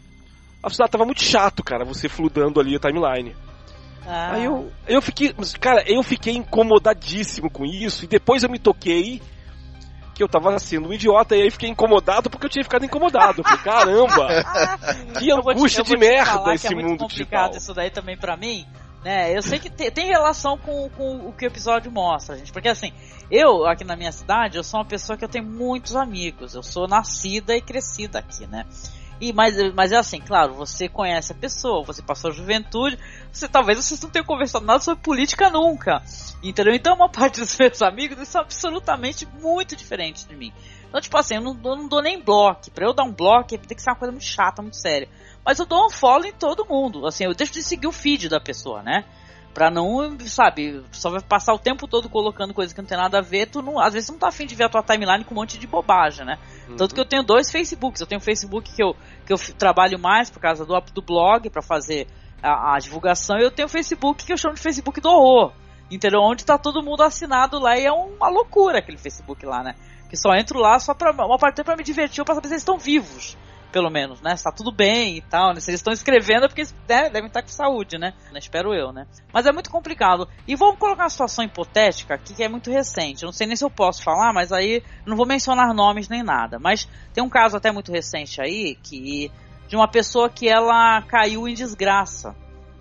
Ela falou, ah, tava muito chato, cara, você fludando ali a timeline. Ah. Aí eu, eu fiquei, cara, eu fiquei incomodadíssimo com isso, e depois eu me toquei que eu tava sendo um idiota, e aí fiquei incomodado porque eu tinha ficado incomodado. Falei, caramba, que angústia de merda esse mundo digital. É muito complicado isso daí também pra mim, né? Eu sei que tem, tem relação com, com o que o episódio mostra, gente, porque assim, eu aqui na minha cidade, eu sou uma pessoa que eu tenho muitos amigos, eu sou nascida e crescida aqui, né? E, mas, mas é assim, claro, você conhece a pessoa, você passou a juventude, você, talvez vocês não tenham conversado nada sobre política nunca, entendeu? Então uma parte dos meus amigos eles são absolutamente muito diferentes de mim. Então tipo assim, eu não, eu não dou nem bloco, pra eu dar um bloco tem que ser uma coisa muito chata, muito séria. Mas eu dou um follow em todo mundo, assim, eu deixo de seguir o feed da pessoa, né? Pra não, sabe, só vai passar o tempo todo colocando coisa que não tem nada a ver, tu não, às vezes você não tá afim de ver a tua timeline com um monte de bobagem, né? Uhum. Tanto que eu tenho dois Facebooks, eu tenho um Facebook que eu, que eu trabalho mais por causa do, do blog, pra fazer a, a divulgação, e eu tenho um Facebook que eu chamo de Facebook do horror, entendeu? Onde tá todo mundo assinado lá, e é uma loucura aquele Facebook lá, né? Que só entro lá só pra, uma parte pra me divertir, ou pra saber se eles estão vivos. Pelo menos, né? Se tá tudo bem e tal, né? Se eles estão escrevendo é porque né, devem estar com saúde, né? Espero eu, né? Mas é muito complicado. E vamos colocar uma situação hipotética aqui que é muito recente. Eu não sei nem se eu posso falar, mas aí não vou mencionar nomes nem nada. Mas tem um caso até muito recente aí, que de uma pessoa que ela caiu em desgraça,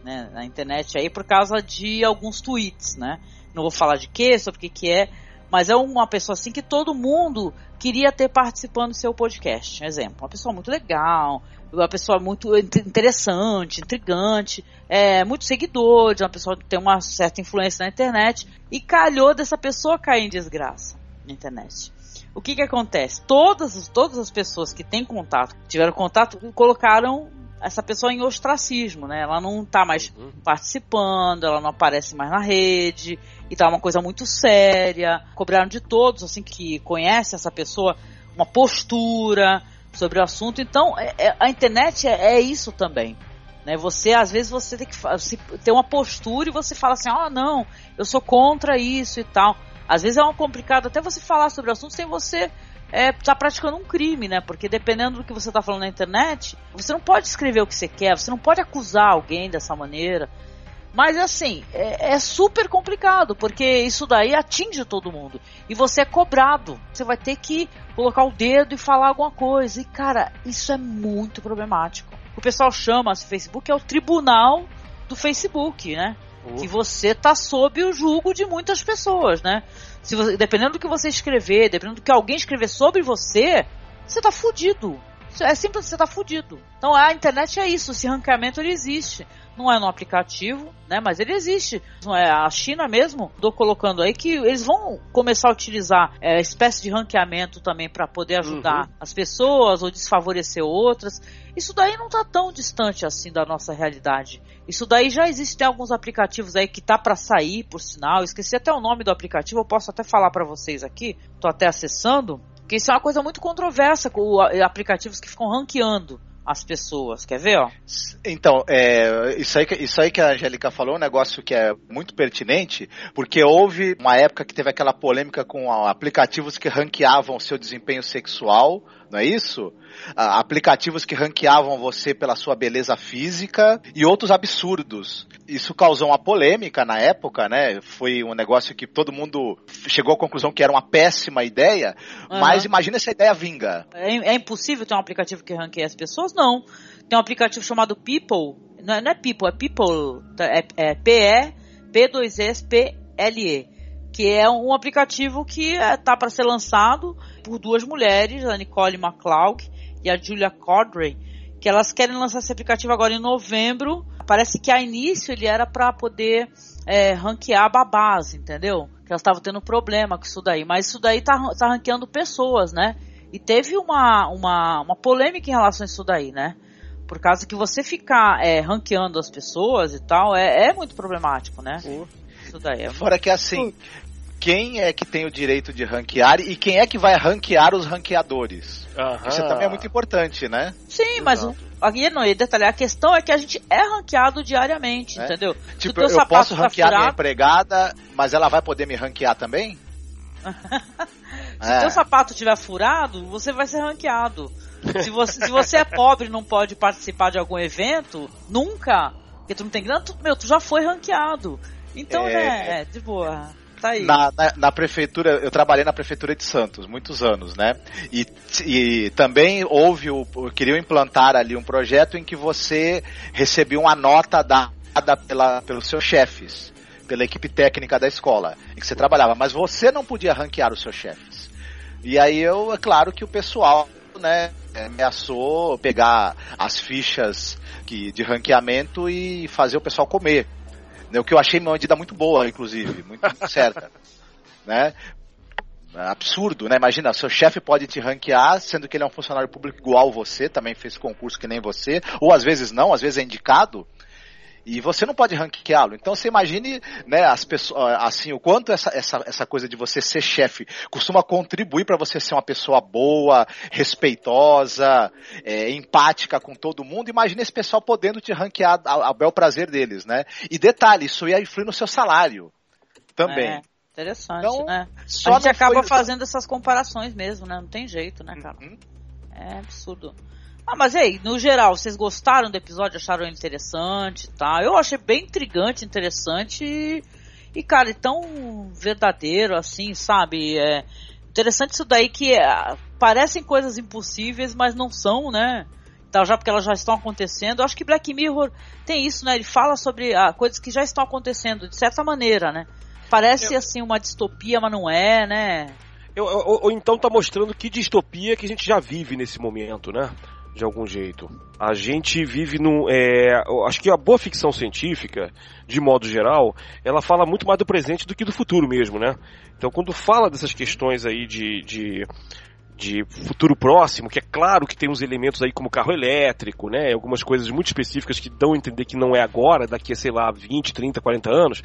né, na internet aí por causa de alguns tweets, né? Não vou falar de quê, sobre o que que é, mas é uma pessoa assim que todo mundo queria ter participando do seu podcast. Um exemplo, uma pessoa muito legal, uma pessoa muito interessante, intrigante, é, muitos seguidores, uma pessoa que tem uma certa influência na internet, e calhou dessa pessoa cair em desgraça na internet. O que que acontece? Todas, todas as pessoas que têm contato, tiveram contato, colocaram essa pessoa em ostracismo, né? Ela não tá mais uhum. participando, ela não aparece mais na rede, e tá uma coisa muito séria. Cobraram de todos, assim, que conhecem essa pessoa, uma postura sobre o assunto. Então, é, é, a internet é, é isso também, né? Você, às vezes, você tem que se, ter uma postura e você fala assim, ah, não, eu sou contra isso e tal. Às vezes é um complicado até você falar sobre o assunto sem você é, tá praticando um crime, né? Porque dependendo do que você tá falando na internet, você não pode escrever o que você quer, você não pode acusar alguém dessa maneira. Mas assim, é, é super complicado, porque isso daí atinge todo mundo. E você é cobrado. Você vai ter que colocar o dedo e falar alguma coisa. E cara, isso é muito problemático. O pessoal chama esse Facebook, é o tribunal do Facebook, né? Uhum. Que você tá sob o julgo de muitas pessoas, né? Se você, dependendo do que você escrever, dependendo do que alguém escrever sobre você, você tá fudido. É simples, você tá fudido. Então a internet é isso, esse ranqueamento ele existe. Não é no aplicativo, né? Mas ele existe. Não é a China mesmo, tô colocando aí que eles vão começar a utilizar é, espécie de ranqueamento também para poder ajudar uhum. as pessoas ou desfavorecer outras. Isso daí não tá tão distante assim da nossa realidade. Isso daí já existe, tem alguns aplicativos aí que tá para sair, por sinal. Esqueci até o nome do aplicativo, eu posso até falar para vocês aqui. Tô até acessando. Porque isso é uma coisa muito controversa com aplicativos que ficam ranqueando as pessoas. Quer ver, ó? Então, é, isso, aí, isso aí que a Angélica falou é um negócio que é muito pertinente, porque houve uma época que teve aquela polêmica com aplicativos que ranqueavam o seu desempenho sexual, não é isso? Ah, aplicativos que ranqueavam você pela sua beleza física e outros absurdos. Isso causou uma polêmica na época, né? Foi um negócio que todo mundo chegou à conclusão que era uma péssima ideia, uhum. mas imagina se a ideia vinga. É, é impossível ter um aplicativo que ranqueie as pessoas? Não. Tem um aplicativo chamado People, não é, não é People, é People, é, é P E P dois S P L E, que é um aplicativo que está é, para ser lançado por duas mulheres, a Nicole McCloud e a Julia Cordray, que elas querem lançar esse aplicativo agora em novembro. Parece que a início ele era para poder é, ranquear babás, entendeu? Que elas estavam tendo problema com isso daí, mas isso daí tá, tá ranqueando pessoas, né? E teve uma, uma, uma polêmica em relação a isso daí, né? Por causa que você ficar é, ranqueando as pessoas e tal, é, é muito problemático, né? Uhum. Isso daí é Fora que assim, quem é que tem o direito de ranquear e quem é que vai ranquear os ranqueadores? Uhum. Isso também é muito importante, né? Sim, mas aqui não ia detalhar. A questão é que a gente é ranqueado diariamente, é? Entendeu? Tipo, eu, eu posso ranquear tá minha empregada, mas ela vai poder me ranquear também? Se o é. teu sapato tiver furado, você vai ser ranqueado. Se você, se você é pobre e não pode participar de algum evento, nunca, porque tu não tem grana, tu, meu, tu já foi ranqueado. Então, é, né, é, de boa. Tá aí. Na, na, na prefeitura, eu trabalhei na prefeitura de Santos, muitos anos, né? E, e também houve, o, queriam implantar ali um projeto em que você recebia uma nota dada pela, pelos seus chefes, pela equipe técnica da escola em que você trabalhava, mas você não podia ranquear os seus chefes. E aí eu, é claro que o pessoal, né, ameaçou pegar as fichas que, de ranqueamento e fazer o pessoal comer. O que eu achei uma medida muito boa, inclusive, muito, muito certa, né? Absurdo, né? Imagina, seu chefe pode te ranquear, sendo que ele é um funcionário público igual você, também fez concurso que nem você, ou às vezes não, às vezes é indicado, e você não pode ranqueá-lo. Então você imagine, né, as pessoas, assim, o quanto essa, essa, essa coisa de você ser chefe costuma contribuir para você ser uma pessoa boa, respeitosa, é, empática com todo mundo. Imagine esse pessoal podendo te ranquear ao, ao bel prazer deles, né? E detalhe, isso ia influir no seu salário também. É, interessante, então, né? A gente acaba foi... fazendo essas comparações mesmo, né? Não tem jeito, né, cara? Uhum. É absurdo. Ah, mas e aí, no geral, vocês gostaram do episódio, acharam ele interessante, tá? Eu achei bem intrigante, interessante e, e cara, tão verdadeiro, assim, sabe? É interessante isso daí que é, parecem coisas impossíveis, mas não são, né? tal, já porque elas já estão acontecendo. Eu acho que Black Mirror tem isso, né? Ele fala sobre ah, coisas que já estão acontecendo, de certa maneira, né? Parece, eu... assim, uma distopia, mas não é, né? Eu, ou, ou então tá mostrando que distopia que a gente já vive nesse momento, né? De algum jeito. A gente vive num... É, acho que a boa ficção científica, de modo geral, ela fala muito mais do presente do que do futuro mesmo, né? Então, quando fala dessas questões aí de... de de futuro próximo, que é claro que tem uns elementos aí como carro elétrico, né, algumas coisas muito específicas que dão a entender que não é agora, daqui a, sei lá, vinte, trinta, quarenta anos,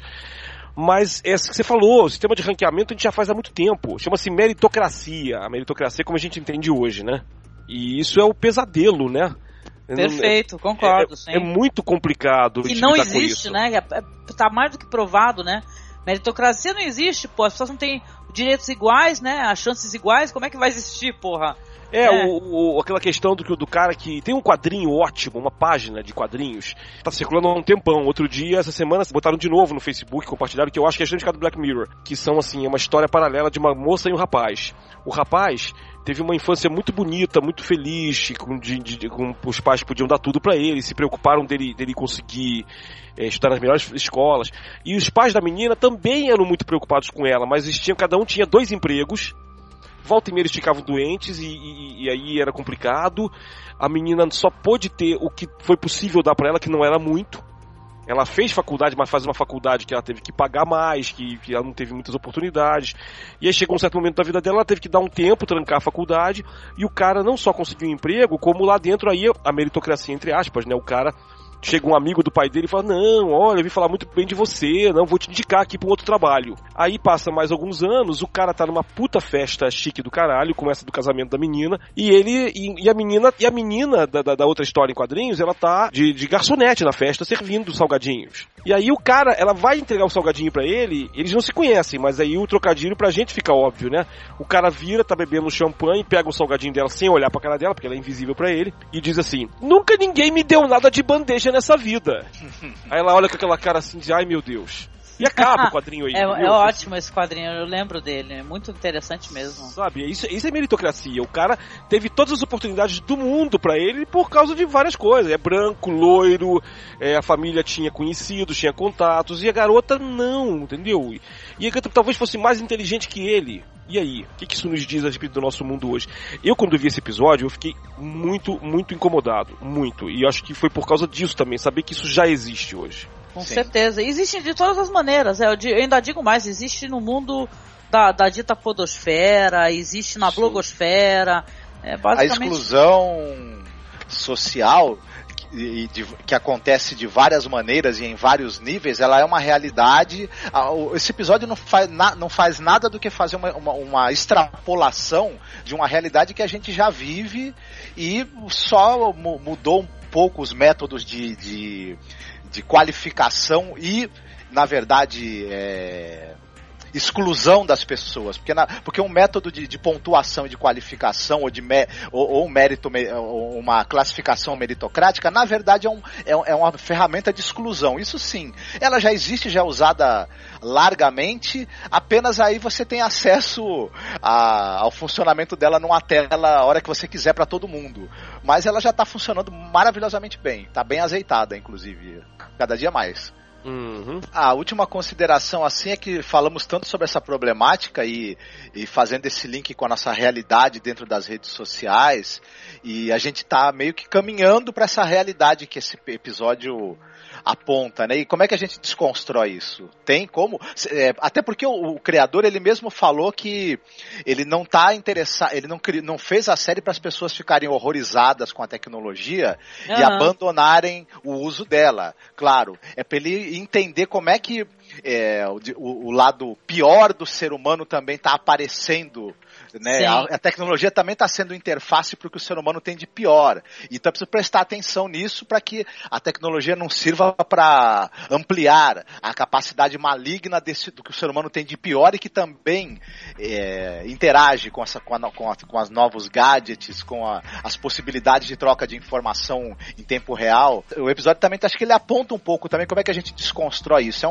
mas essa que você falou, o sistema de ranqueamento a gente já faz há muito tempo, chama-se meritocracia, a meritocracia como a gente entende hoje, né, e isso é o pesadelo, né. Perfeito, concordo, é, sim. É muito complicado. E não existe, né, tá mais do que provado, né. Meritocracia não existe, pô, as pessoas não têm direitos iguais, né, as chances iguais, como é que vai existir, porra? É, é. O, o, aquela questão do, do cara que tem um quadrinho ótimo, uma página de quadrinhos, tá circulando há um tempão. Outro dia, essa semana, botaram de novo no Facebook, compartilharam, que eu acho que é a gente do Black Mirror, que são, assim, uma história paralela de uma moça e um rapaz. O rapaz teve uma infância muito bonita, muito feliz, com, de, de, com os pais podiam dar tudo pra ele, se preocuparam dele, dele conseguir é, estudar nas melhores escolas. E os pais da menina também eram muito preocupados com ela, mas eles tinham, cada um tinha dois empregos. Volta e meia eles ficavam doentes e, e, e aí era complicado. A menina só pôde ter o que foi possível dar pra ela, que não era muito. Ela fez faculdade, mas faz uma faculdade que ela teve que pagar mais, que, que ela não teve muitas oportunidades. E aí chegou um certo momento da vida dela, ela teve que dar um tempo, trancar a faculdade. E o cara não só conseguiu um emprego, como lá dentro aí a meritocracia, entre aspas, né? O cara... Chega um amigo do pai dele e fala, não, olha, eu vim falar muito bem de você, não, vou te indicar aqui pra um outro trabalho. Aí passa mais alguns anos, o cara tá numa puta festa chique do caralho, começa do casamento da menina, e ele, e, e a menina, e a menina da, da, da outra história em quadrinhos, ela tá de, de garçonete na festa, servindo os salgadinhos. E aí o cara, ela vai entregar o salgadinho pra ele, eles não se conhecem, mas aí o trocadilho pra gente fica óbvio, né? O cara vira, tá bebendo champanhe, pega o salgadinho dela sem olhar pra cara dela, porque ela é invisível pra ele, e diz assim, nunca ninguém me deu nada de bandeja nessa vida. Aí ela olha com aquela cara assim de, ai meu Deus. E acaba o quadrinho aí. É, é ótimo esse quadrinho, eu lembro dele, é muito interessante mesmo. Sabe, isso, isso é meritocracia. O cara teve todas as oportunidades do mundo pra ele por causa de várias coisas. É branco, loiro, é, a família tinha conhecidos, tinha contatos, e a garota não, entendeu? E a garota talvez fosse mais inteligente que ele. E aí? O que, que isso nos diz a respeito do nosso mundo hoje? Eu, quando vi esse episódio, eu fiquei muito, muito incomodado. Muito. E acho que foi por causa disso também, saber que isso já existe hoje. Com Sim. certeza. Existe de todas as maneiras. Eu, eu ainda digo mais, existe no mundo da, da dita podosfera, existe na Sim. blogosfera. É, basicamente... A exclusão social... E de, que acontece de várias maneiras e em vários níveis, ela é uma realidade. Esse episódio não faz, na, não faz nada do que fazer uma, uma, uma extrapolação de uma realidade que a gente já vive e só mudou um pouco os métodos de, de, de qualificação e, na verdade, é... exclusão das pessoas, porque, na, porque um método de, de pontuação e de qualificação ou, de me, ou, ou um mérito, ou uma classificação meritocrática, na verdade é, um, é, é uma ferramenta de exclusão. Isso sim, ela já existe, já é usada largamente, apenas aí você tem acesso a, ao funcionamento dela numa tela a hora que você quiser para todo mundo, mas ela já está funcionando maravilhosamente bem, está bem azeitada, inclusive, cada dia mais. Uhum. A última consideração assim é que falamos tanto sobre essa problemática e, e fazendo esse link com a nossa realidade dentro das redes sociais, e a gente está meio que caminhando para essa realidade que esse episódio aponta, né? E como é que a gente desconstrói isso? Tem como? É, até porque o, o criador, ele mesmo falou que ele não tá interessado, ele não, não fez a série para as pessoas ficarem horrorizadas com a tecnologia uhum. e abandonarem o uso dela. Claro, é para ele entender como é que é, o, o lado pior do ser humano também está aparecendo. Né? A, a tecnologia também está sendo interface para o que o ser humano tem de pior. Então precisa prestar atenção nisso para que a tecnologia não sirva para ampliar a capacidade maligna desse, do que o ser humano tem de pior e que também é, interage com, essa, com, a, com, a, com as novos gadgets, com a, as possibilidades de troca de informação em tempo real. O episódio também, acho que ele aponta um pouco também como é que a gente desconstrói isso. É um pouco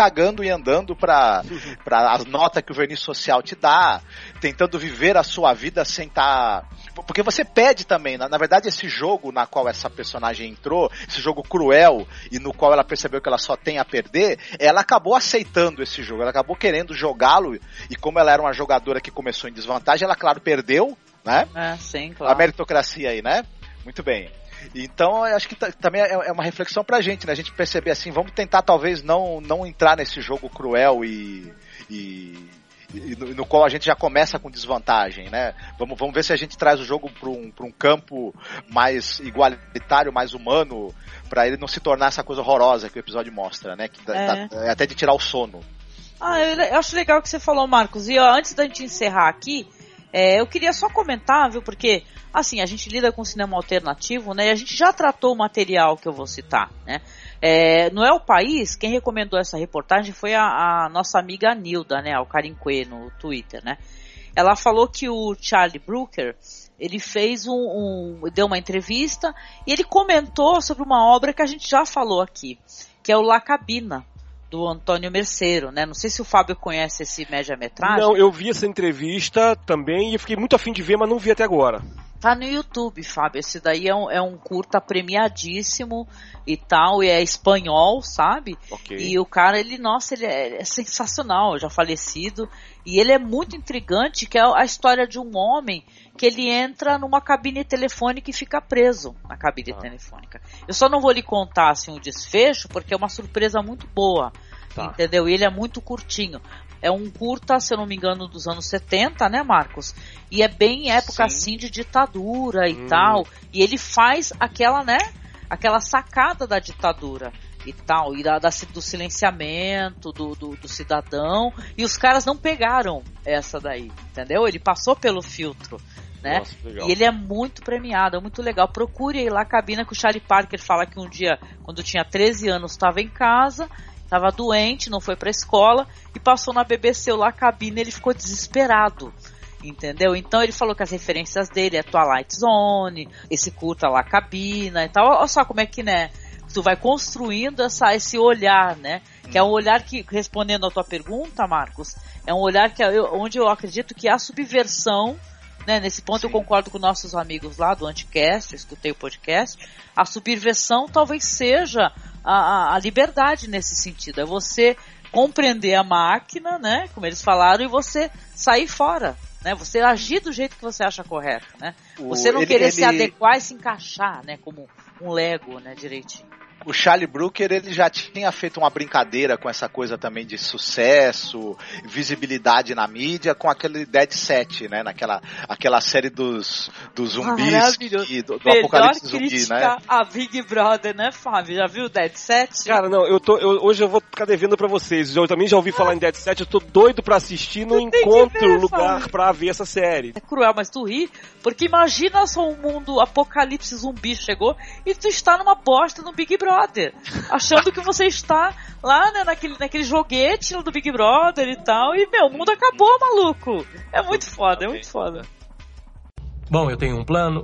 cagando e andando pra, pra as notas que o verniz social te dá, tentando viver a sua vida sem estar... Tá... Porque você pede também, na, na verdade esse jogo na qual essa personagem entrou, esse jogo cruel e no qual ela percebeu que ela só tem a perder, ela acabou aceitando esse jogo, ela acabou querendo jogá-lo e como ela era uma jogadora que começou em desvantagem, ela claro perdeu, né? É, sim, claro. A meritocracia aí, né? Muito bem. Então, eu acho que t- também é, é uma reflexão pra gente, né? A gente perceber assim, vamos tentar talvez não, não entrar nesse jogo cruel e... e... E no, no qual a gente já começa com desvantagem, né? Vamos, vamos ver se a gente traz o jogo para um, pra um campo mais igualitário, mais humano, para ele não se tornar essa coisa horrorosa que o episódio mostra, né? Que é. dá, dá, até de tirar o sono. Ah, eu, eu acho legal o que você falou, Marcos. E ó, antes da gente encerrar aqui, é, eu queria só comentar, viu? Porque, assim, a gente lida com cinema alternativo, né? E a gente já tratou o material que eu vou citar, né? É, no É o País, quem recomendou essa reportagem foi a, a nossa amiga Nilda, né, o Carinque no Twitter, né? Ela falou que o Charlie Brooker, ele fez um, um, deu uma entrevista e ele comentou sobre uma obra que a gente já falou aqui, que é o La Cabina, do Antônio Mercero, né? Não sei se o Fábio conhece esse média-metragem. Não, eu vi essa entrevista também e fiquei muito afim de ver, mas não vi até agora. Tá no YouTube, Fábio. Esse daí é um, é um curta premiadíssimo e tal, e é espanhol, sabe? Okay. E o cara, ele, nossa, ele é, é sensacional, já falecido. E ele é muito intrigante, que é a história de um homem que ele entra numa cabine telefônica e fica preso na cabine ah. telefônica. Eu só não vou lhe contar assim, o desfecho, porque é uma surpresa muito boa, tá. Entendeu? E ele é muito curtinho. É um curta, se eu não me engano, dos anos setenta, né, Marcos? E é bem época, Sim. assim, de ditadura e hum. tal. E ele faz aquela, né, aquela sacada da ditadura e tal. E da, da, do silenciamento do, do, do cidadão. E os caras não pegaram essa daí, entendeu? Ele passou pelo filtro, né? Nossa, e ele é muito premiado, é muito legal. Procure aí lá a cabina que o Charlie Parker fala que um dia, quando tinha treze anos, estava em casa... Tava doente, não foi pra escola e passou na B B C lá a cabine, ele ficou desesperado, entendeu? Então ele falou que as referências dele é Twilight Zone, esse curta lá, cabina e tal. Olha só como é que, né, tu vai construindo essa, esse olhar, né? Que é um olhar que, respondendo a tua pergunta, Marcos, é um olhar que eu, onde eu acredito que a subversão, né, nesse ponto Sim. eu concordo com nossos amigos lá do Anticast, eu escutei o podcast, a subversão talvez seja a, a liberdade nesse sentido, é você compreender a máquina, né, como eles falaram, e você sair fora, né, você agir do jeito que você acha correto, né, você não ele, querer ele... se adequar e se encaixar, né, como um Lego, né, direitinho. O Charlie Brooker, ele já tinha feito uma brincadeira com essa coisa também de sucesso, visibilidade na mídia, com aquele Dead Set, né? Naquela aquela série dos, dos zumbis, e do, do apocalipse zumbi, né? A Big Brother, né, Fábio? Já viu o Dead Set? Cara, não, eu tô, eu, hoje eu vou ficar devendo pra vocês. Eu também já ouvi falar em Dead Set, eu tô doido pra assistir, não encontro ver, lugar Fábio. Pra ver essa série. É cruel, mas tu ri, porque imagina só um mundo apocalipse zumbi chegou e tu está numa bosta no Big Brother. Achando que você está lá, né, naquele, naquele joguete do Big Brother e tal, e meu, o mundo acabou, maluco. É muito foda, é muito foda. Bom, eu tenho um plano.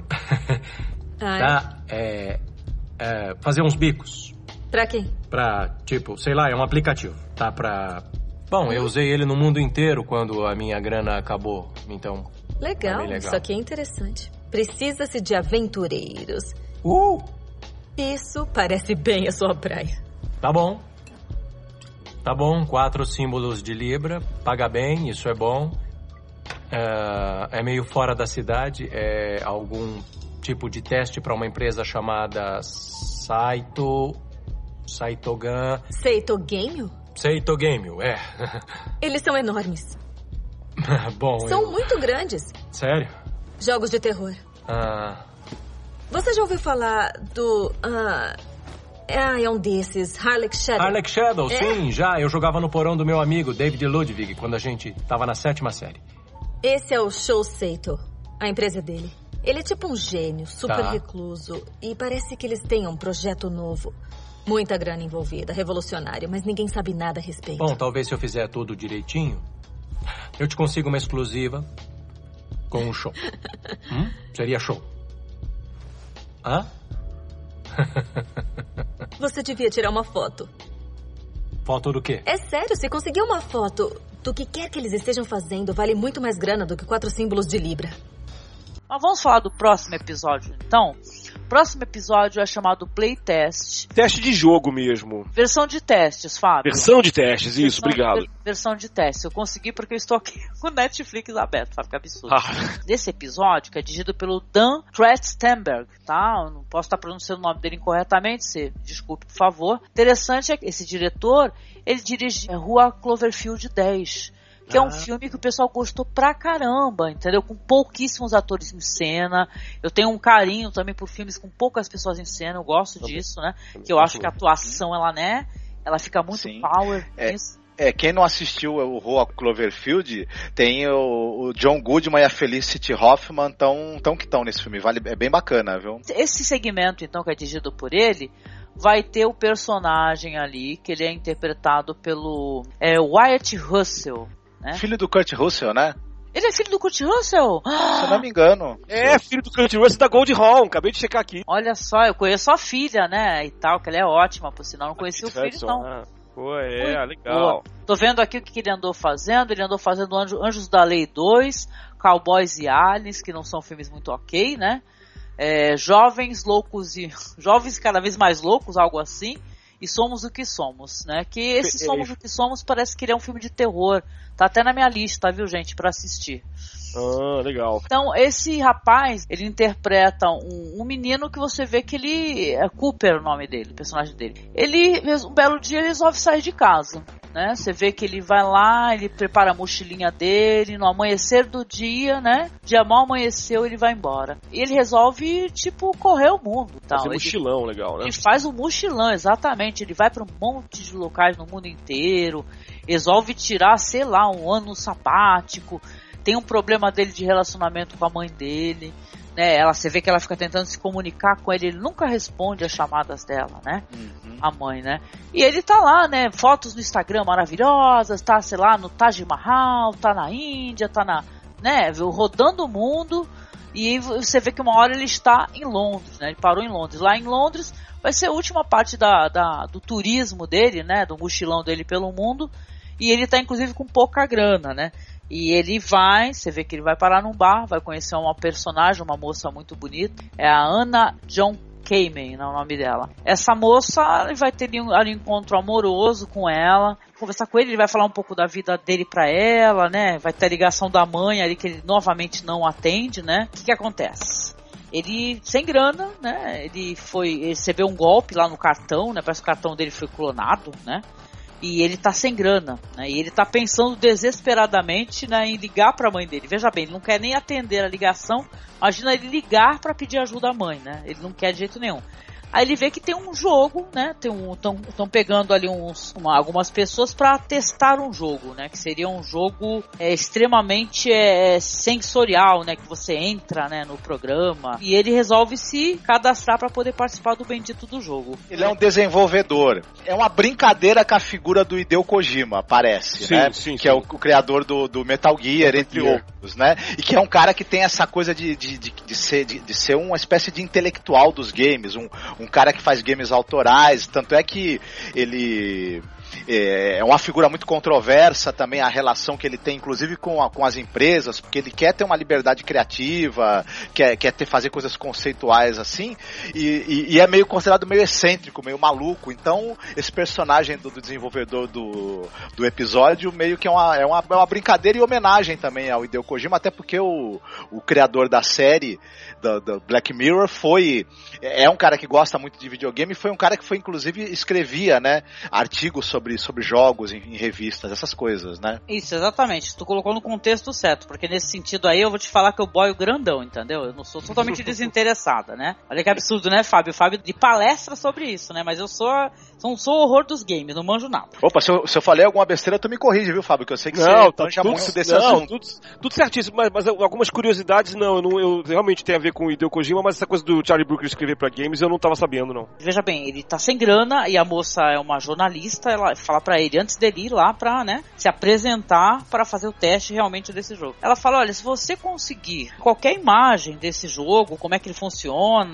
Tá? É, é fazer uns bicos. Pra quem? Pra, tipo, sei lá, é um aplicativo. Tá? Pra... Bom, eu usei ele no mundo inteiro quando a minha grana acabou, então... Legal, legal. Isso aqui é interessante. Precisa-se de aventureiros. Uh! Isso parece bem a sua praia. Tá bom. Tá bom, quatro símbolos de Libra. Paga bem, isso é bom. É, é meio fora da cidade. É algum tipo de teste para uma empresa chamada Saito... Saitogan... Seitogenio? Seitogenio, é. Eles são enormes. Bom, São eu... muito grandes. Sério? Jogos de terror. Ah... Você já ouviu falar do... Uh, ah, é um desses, Harleck Shadow. Harleck Shadow, é? Sim, já. Eu jogava no porão do meu amigo, David Ludwig, quando a gente tava na sétima série. Esse é o Show Seito, a empresa dele. Ele é tipo um gênio, super tá. recluso. E parece que eles têm um projeto novo. Muita grana envolvida, revolucionário, mas ninguém sabe nada a respeito. Bom, talvez se eu fizer tudo direitinho, eu te consigo uma exclusiva com um show. hum? Seria show. Hã? Você devia tirar uma foto. Foto do quê? É sério, se conseguir uma foto do que quer que eles estejam fazendo, vale muito mais grana do que quatro símbolos de Libra. Mas vamos falar do próximo episódio, então. O próximo episódio é chamado Playtest. Teste de jogo mesmo. Versão de testes, Fábio. Versão de testes, isso, versão, obrigado. Ver, versão de testes. Eu consegui porque eu estou aqui com o Netflix aberto, Fábio, que absurdo. Ah. Nesse episódio, que é dirigido pelo Dan Trachtenberg, tá? Eu não posso estar pronunciando o nome dele incorretamente, você desculpe, por favor. Interessante é que esse diretor, ele dirige Rua Cloverfield dez. Que ah. é um filme que o pessoal gostou pra caramba, entendeu? Com pouquíssimos atores em cena. Eu tenho um carinho também por filmes com poucas pessoas em cena, eu gosto também. disso, né? Que eu acho que a atuação, ela, né? Ela fica muito Sim. power. É. Nisso. É, quem não assistiu o Rua Cloverfield, tem o, o John Goodman e a Felicity Hoffman tão, tão que estão nesse filme. Vale, é bem bacana, viu? Esse segmento, então, que é dirigido por ele, vai ter o personagem ali, que ele é interpretado pelo é, Wyatt Russell. Né? Filho do Kurt Russell, né? Ele é filho do Kurt Russell? Se eu não me engano. É, filho do Kurt Russell da Gold Hall, acabei de checar aqui. Olha só, eu conheço a filha, né, e tal, que ela é ótima, por sinal, não conheci o filho, não. Ah, pô, é, Muito legal. Boa. Tô vendo aqui o que ele andou fazendo, ele andou fazendo Anjos da Lei dois, Cowboys e Aliens, que não são filmes muito ok, né? É, jovens loucos e... Jovens cada vez mais loucos, algo assim. E Somos o que Somos, né? Que esse Somos o que Somos parece que ele é um filme de terror. Tá até na minha lista, viu, gente, pra assistir. Ah, legal. Então, esse rapaz, ele interpreta um, um menino que você vê que ele... É Cooper o nome dele, o personagem dele. Ele, um belo dia, ele resolve sair de casa, né? Você vê que ele vai lá, ele prepara a mochilinha dele, no amanhecer do dia, né? Dia mal amanheceu, ele vai embora. E ele resolve, tipo, correr o mundo. Tal. Fazer mochilão, ele, legal, né? Ele faz um mochilão, exatamente. Ele vai para um monte de locais no mundo inteiro. Resolve tirar, sei lá, um ano sabático. Tem um problema dele de relacionamento com a mãe dele, né? Ela, você vê que ela fica tentando se comunicar com ele, ele nunca responde as chamadas dela, né? Uhum. A mãe, né? E ele tá lá, né? Fotos no Instagram maravilhosas, tá, sei lá, no Taj Mahal, tá na Índia, tá na, né? Rodando o mundo. E você vê que uma hora ele está em Londres, né? Ele parou em Londres. Lá em Londres vai ser a última parte da, da, do turismo dele, né? Do mochilão dele pelo mundo. E ele tá, inclusive, com pouca grana, né? E ele vai, você vê que ele vai parar num bar, vai conhecer uma personagem, uma moça muito bonita. É a Anna John Kamen, é o nome dela. Essa moça, ele vai ter ali um, ali um encontro amoroso com ela, conversar com ele, ele vai falar um pouco da vida dele pra ela, né? Vai ter a ligação da mãe ali, que ele novamente não atende, né? O que que acontece? Ele, sem grana, né? Ele foi, ele recebeu um golpe lá no cartão, né? Parece que o cartão dele foi clonado, né? E ele tá sem grana, né? E ele tá pensando desesperadamente, né, em ligar pra mãe dele. Veja bem, ele não quer nem atender a ligação. Imagina ele ligar pra pedir ajuda à mãe, né? Ele não quer de jeito nenhum. Aí ele vê que tem um jogo, né? Tem um, estão pegando ali uns, uma, algumas pessoas para testar um jogo, né? Que seria um jogo é, extremamente é, sensorial, né? Que você entra, né, no programa e ele resolve se cadastrar para poder participar do bendito do jogo. Ele é um desenvolvedor. É uma brincadeira com a figura do Hideo Kojima, parece, sim, né? Sim, que sim. é o, o criador do, do Metal Gear, entre Gear. outros, né? E que é um cara que tem essa coisa de, de, de, de, ser, de, de ser uma espécie de intelectual dos games, um Um cara que faz games autorais, tanto é que ele é uma figura muito controversa também, a relação que ele tem inclusive com, a, com as empresas, porque ele quer ter uma liberdade criativa, quer, quer ter, fazer coisas conceituais assim, e, e, e é meio considerado meio excêntrico, meio maluco. Então esse personagem do, do desenvolvedor do, do episódio meio que é uma, é, uma, é uma brincadeira e homenagem também ao Hideo Kojima, até porque o, o criador da série do, do Black Mirror foi, é um cara que gosta muito de videogame, foi um cara que foi inclusive escrevia, né, artigos sobre Sobre, sobre jogos em, em revistas, essas coisas, né? Isso, exatamente. Tu colocou no contexto certo, porque nesse sentido aí eu vou te falar que eu boio grandão, entendeu? Eu não sou totalmente desinteressada, né? Olha que absurdo, né, Fábio? O Fábio de palestra sobre isso, né? Mas eu sou, não sou o horror dos games, não manjo nada. Opa, se eu, se eu falei alguma besteira, tu me corrige, viu, Fábio? Que eu sei que não, você tá manja tudo, muito desse não, assunto. Tudo, tudo certíssimo, mas, mas algumas curiosidades, não eu, não, eu realmente tenho a ver com o Hideo Kojima, mas essa coisa do Charlie Brooker escrever pra games eu não tava sabendo, não. Veja bem, ele tá sem grana e a moça é uma jornalista, ela fala pra ele, antes dele ir lá pra, né, se apresentar para fazer o teste realmente desse jogo. Ela fala, olha, se você conseguir qualquer imagem desse jogo, como é que ele funciona,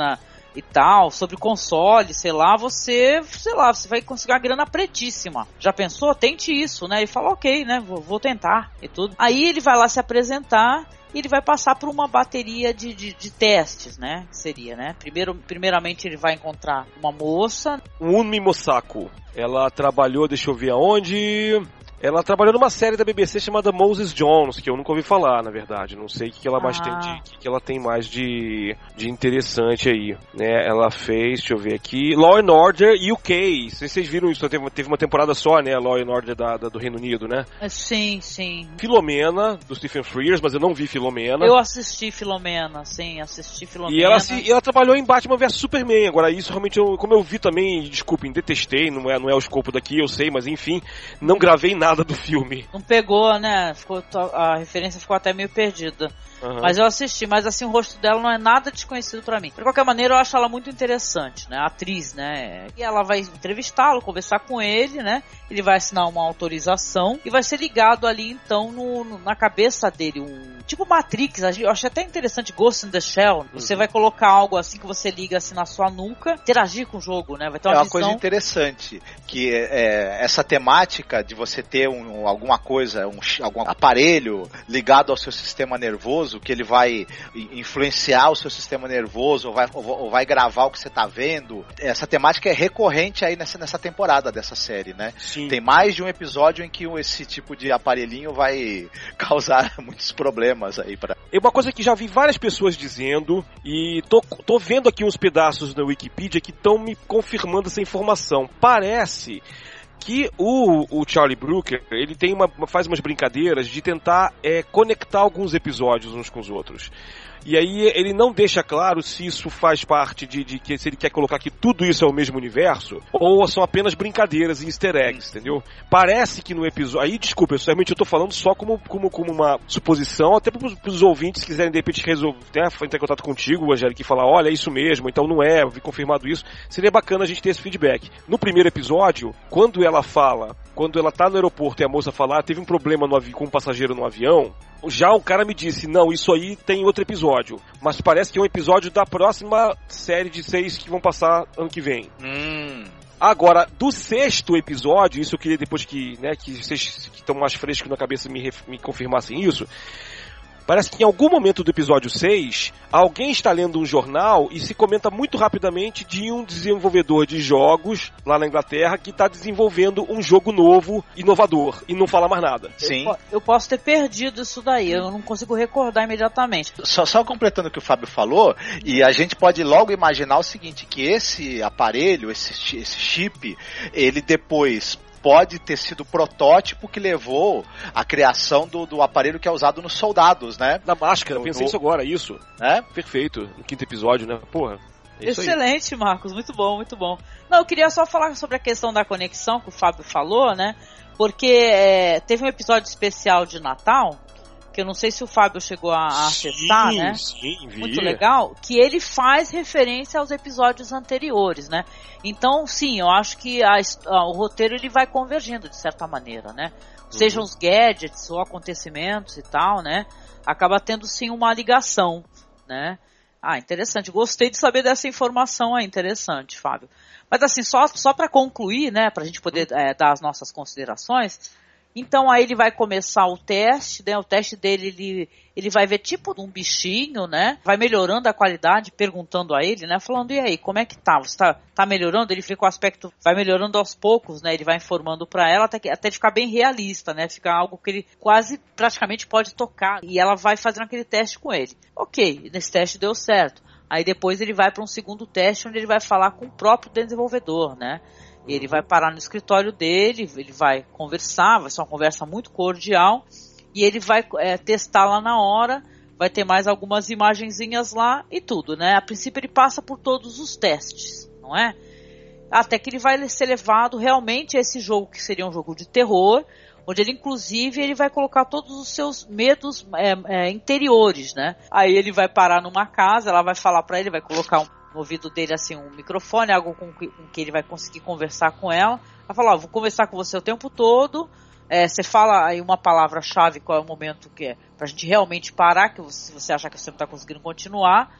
e tal, sobre console, sei lá, você, sei lá, você vai conseguir uma grana pretíssima. Já pensou? Tente isso, né? E fala, ok, né? Vou, vou tentar e tudo. Aí ele vai lá se apresentar e ele vai passar por uma bateria de, de, de testes, né? Que seria, né? Primeiro, primeiramente ele vai encontrar uma moça. Umi Mosako. Ela trabalhou, deixa eu ver aonde... Ela trabalhou numa série da B B C chamada Moses Jones, que eu nunca ouvi falar, na verdade. Não sei o que, que ela mais ah. tem de, que, que ela tem mais de, de interessante aí, né? Ela fez, deixa eu ver aqui, Law and Order U K. Não sei se vocês viram isso, teve, teve uma temporada só, né? Law and Order da, da, do Reino Unido, né? Sim, sim. Filomena, do Stephen Frears, mas eu não vi Filomena. Eu assisti Filomena, sim, assisti Filomena. E ela, se, ela trabalhou em Batman versus Superman. Agora, isso realmente, eu, como eu vi também, desculpem, detestei, não é, não é o escopo daqui, eu sei, mas enfim, não gravei nada do filme. Não pegou, né? Ficou, a referência ficou até meio perdida. Uhum. Mas eu assisti, mas assim, o rosto dela não é nada desconhecido pra mim. De qualquer maneira, eu acho ela muito interessante, né? A atriz, né? E ela vai entrevistá-lo, conversar com ele, né? Ele vai assinar uma autorização e vai ser ligado ali, então, no, no, na cabeça dele, um tipo Matrix. Eu achei até interessante, Ghost in the Shell. Você uhum. vai colocar algo assim que você liga assim na sua nuca, interagir com o jogo, né? Vai ter uma, é uma visão... coisa interessante, que é, essa temática de você ter um, alguma coisa, um, algum aparelho ligado ao seu sistema nervoso, que ele vai influenciar o seu sistema nervoso ou vai, ou vai gravar o que você está vendo. Essa temática é recorrente aí nessa, nessa temporada dessa série, né? Sim. Tem mais de um episódio em que esse tipo de aparelhinho vai causar muitos problemas aí pra... É uma coisa que já vi várias pessoas dizendo e tô, tô vendo aqui uns pedaços na Wikipedia que estão me confirmando essa informação. Parece que o, o Charlie Brooker, ele tem uma, faz umas brincadeiras de tentar é, conectar alguns episódios uns com os outros. E aí ele não deixa claro se isso faz parte de, de que se ele quer colocar que tudo isso é o mesmo universo ou são apenas brincadeiras e easter eggs, entendeu? Parece que no episódio... Aí, desculpa, eu, realmente eu tô falando só como, como, como uma suposição, até pros, pros ouvintes que quiserem de repente resolver, né, entrar em contato contigo, Angélica, e falar, olha, é isso mesmo, então não é, eu vi confirmado isso. Seria bacana a gente ter esse feedback. No primeiro episódio, quando ela fala, quando ela tá no aeroporto e a moça fala, ah, teve um problema no avi- com um passageiro no avião, já o cara me disse, não, isso aí tem outro episódio, mas parece que é um episódio da próxima série de seis que vão passar ano que vem. Hum. Agora, do sexto episódio, isso eu queria depois que, né, que vocês que estão mais frescos na cabeça me, me confirmassem isso. Parece que em algum momento do episódio seis, alguém está lendo um jornal e se comenta muito rapidamente de um desenvolvedor de jogos lá na Inglaterra que está desenvolvendo um jogo novo, inovador, e não fala mais nada. Sim. Eu, eu posso ter perdido isso daí, eu não consigo recordar imediatamente. Só, só completando o que o Fábio falou, e a gente pode logo imaginar o seguinte, que esse aparelho, esse, esse chip, ele depois... pode ter sido o protótipo que levou à criação do, do aparelho que é usado nos soldados, né? Da máscara, eu pensei do... isso agora, isso. É? Perfeito, no quinto episódio, né? Porra. É excelente, Marcos, muito bom, muito bom. Não, eu queria só falar sobre a questão da conexão que o Fábio falou, né? Porque é, teve um episódio especial de Natal, que eu não sei se o Fábio chegou a, a acessar, sim, né? Sim, vi. Muito legal, que ele faz referência aos episódios anteriores, né? Então, sim, eu acho que a, a, o roteiro ele vai convergindo de certa maneira, né? Uhum. Sejam os gadgets ou acontecimentos e tal, né? Acaba tendo sim uma ligação, né? Ah, interessante. Gostei de saber dessa informação aí, interessante, Fábio. Mas assim, só, só para concluir, né? Pra gente poder é, dar as nossas considerações... Então aí ele vai começar o teste, né? O teste dele, ele, ele vai ver tipo de um bichinho, né? Vai melhorando a qualidade, perguntando a ele, né? Falando, e aí, como é que tá? Você tá, tá melhorando? Ele fica com o aspecto, vai melhorando aos poucos, né? Ele vai informando pra ela até, que, até ficar bem realista, né? Ficar algo que ele quase, praticamente pode tocar. E ela vai fazendo aquele teste com ele. Ok, nesse teste deu certo. Aí depois ele vai para um segundo teste, onde ele vai falar com o próprio desenvolvedor, né? Ele vai parar no escritório dele, ele vai conversar, vai ser uma conversa muito cordial, e ele vai é, testar lá na hora, vai ter mais algumas imagenzinhas lá e tudo, né? A princípio ele passa por todos os testes, não é? Até que ele vai ser levado realmente a esse jogo que seria um jogo de terror, onde ele inclusive ele vai colocar todos os seus medos é, é, interiores, né? Aí ele vai parar numa casa, ela vai falar pra ele, vai colocar um no ouvido dele, assim, um microfone, algo com que, com que ele vai conseguir conversar com ela. Ela fala, ó, vou conversar com você o tempo todo, é, você fala aí uma palavra-chave, qual é o momento que é, pra gente realmente parar, que você, se você achar que você não tá conseguindo continuar,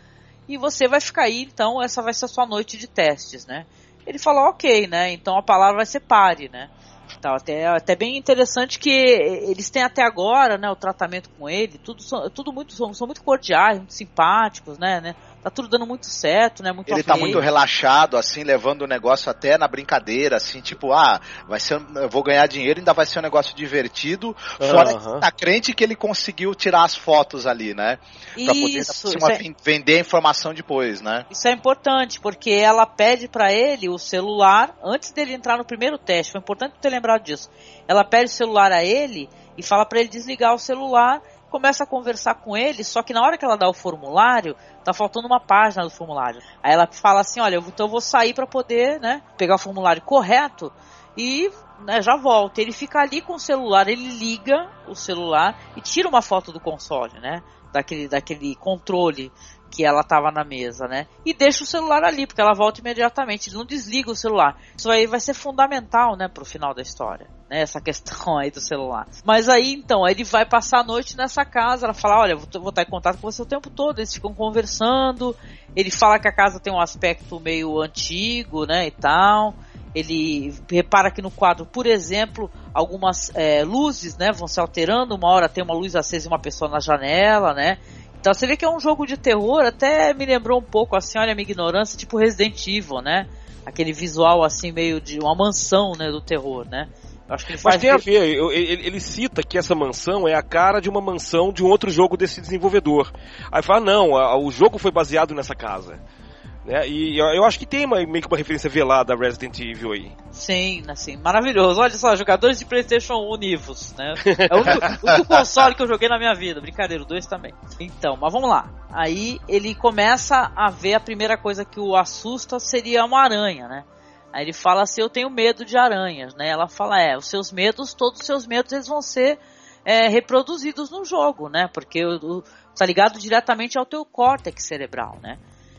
e você vai ficar aí, então essa vai ser a sua noite de testes, né? Ele falou, ok, né? Então a palavra vai ser pare, né? Então, até, até bem interessante que eles têm até agora, né, o tratamento com ele, tudo, tudo muito, são, são muito cordiais, muito simpáticos, né, né? Tá tudo dando muito certo, né? Muito ele tá muito relaxado, assim, levando o negócio até na brincadeira, assim, tipo, ah, vai ser, eu vou ganhar dinheiro, ainda vai ser um negócio divertido, fora uhum. que tá crente que ele conseguiu tirar as fotos ali, né? Pra isso, poder isso uma, é... vender a informação depois, né? Isso é importante, porque ela pede pra ele o celular, antes dele entrar no primeiro teste, foi importante ter lembrado disso. Ela pede o celular a ele e fala pra ele desligar o celular, começa a conversar com ele, só que na hora que ela dá o formulário, tá faltando uma página do formulário. Aí ela fala assim, olha, então eu vou sair pra poder, né, pegar o formulário correto e, né, já volto. Ele fica ali com o celular, ele liga o celular e tira uma foto do console, né, daquele, daquele controle que ela tava na mesa, né, e deixa o celular ali, porque ela volta imediatamente, ele não desliga o celular. Isso aí vai ser fundamental, né, pro final da história, né, essa questão aí do celular. Mas aí, então, ele vai passar a noite nessa casa, ela fala, olha, vou, vou estar em contato com você o tempo todo, eles ficam conversando, ele fala que a casa tem um aspecto meio antigo, né, e tal, ele repara que no quadro, por exemplo, algumas é, luzes, né, vão se alterando, uma hora tem uma luz acesa e uma pessoa na janela, né. Então você vê que é um jogo de terror, até me lembrou um pouco, assim, olha a minha ignorância, tipo Resident Evil, né? Aquele visual, assim, meio de uma mansão, né, do terror, né? Eu acho que ele faz Mas tem a ver, ele, ele cita que essa mansão é a cara de uma mansão de um outro jogo desse desenvolvedor. Aí fala, não, a, o jogo foi baseado nessa casa. Né? E eu, eu acho que tem uma, meio que uma referência velada a Resident Evil aí. Sim, assim, maravilhoso. Olha só, jogadores de PlayStation um univos, né? É o único, o único console que eu joguei na minha vida. Brincadeira, o dois também. Então, mas vamos lá. Aí ele começa a ver a primeira coisa que o assusta seria uma aranha, né? Aí ele fala assim, eu tenho medo de aranhas, né? Ela fala, é, os seus medos, todos os seus medos, eles vão ser é, reproduzidos no jogo, né? Porque o, o, tá ligado diretamente ao teu córtex cerebral, né?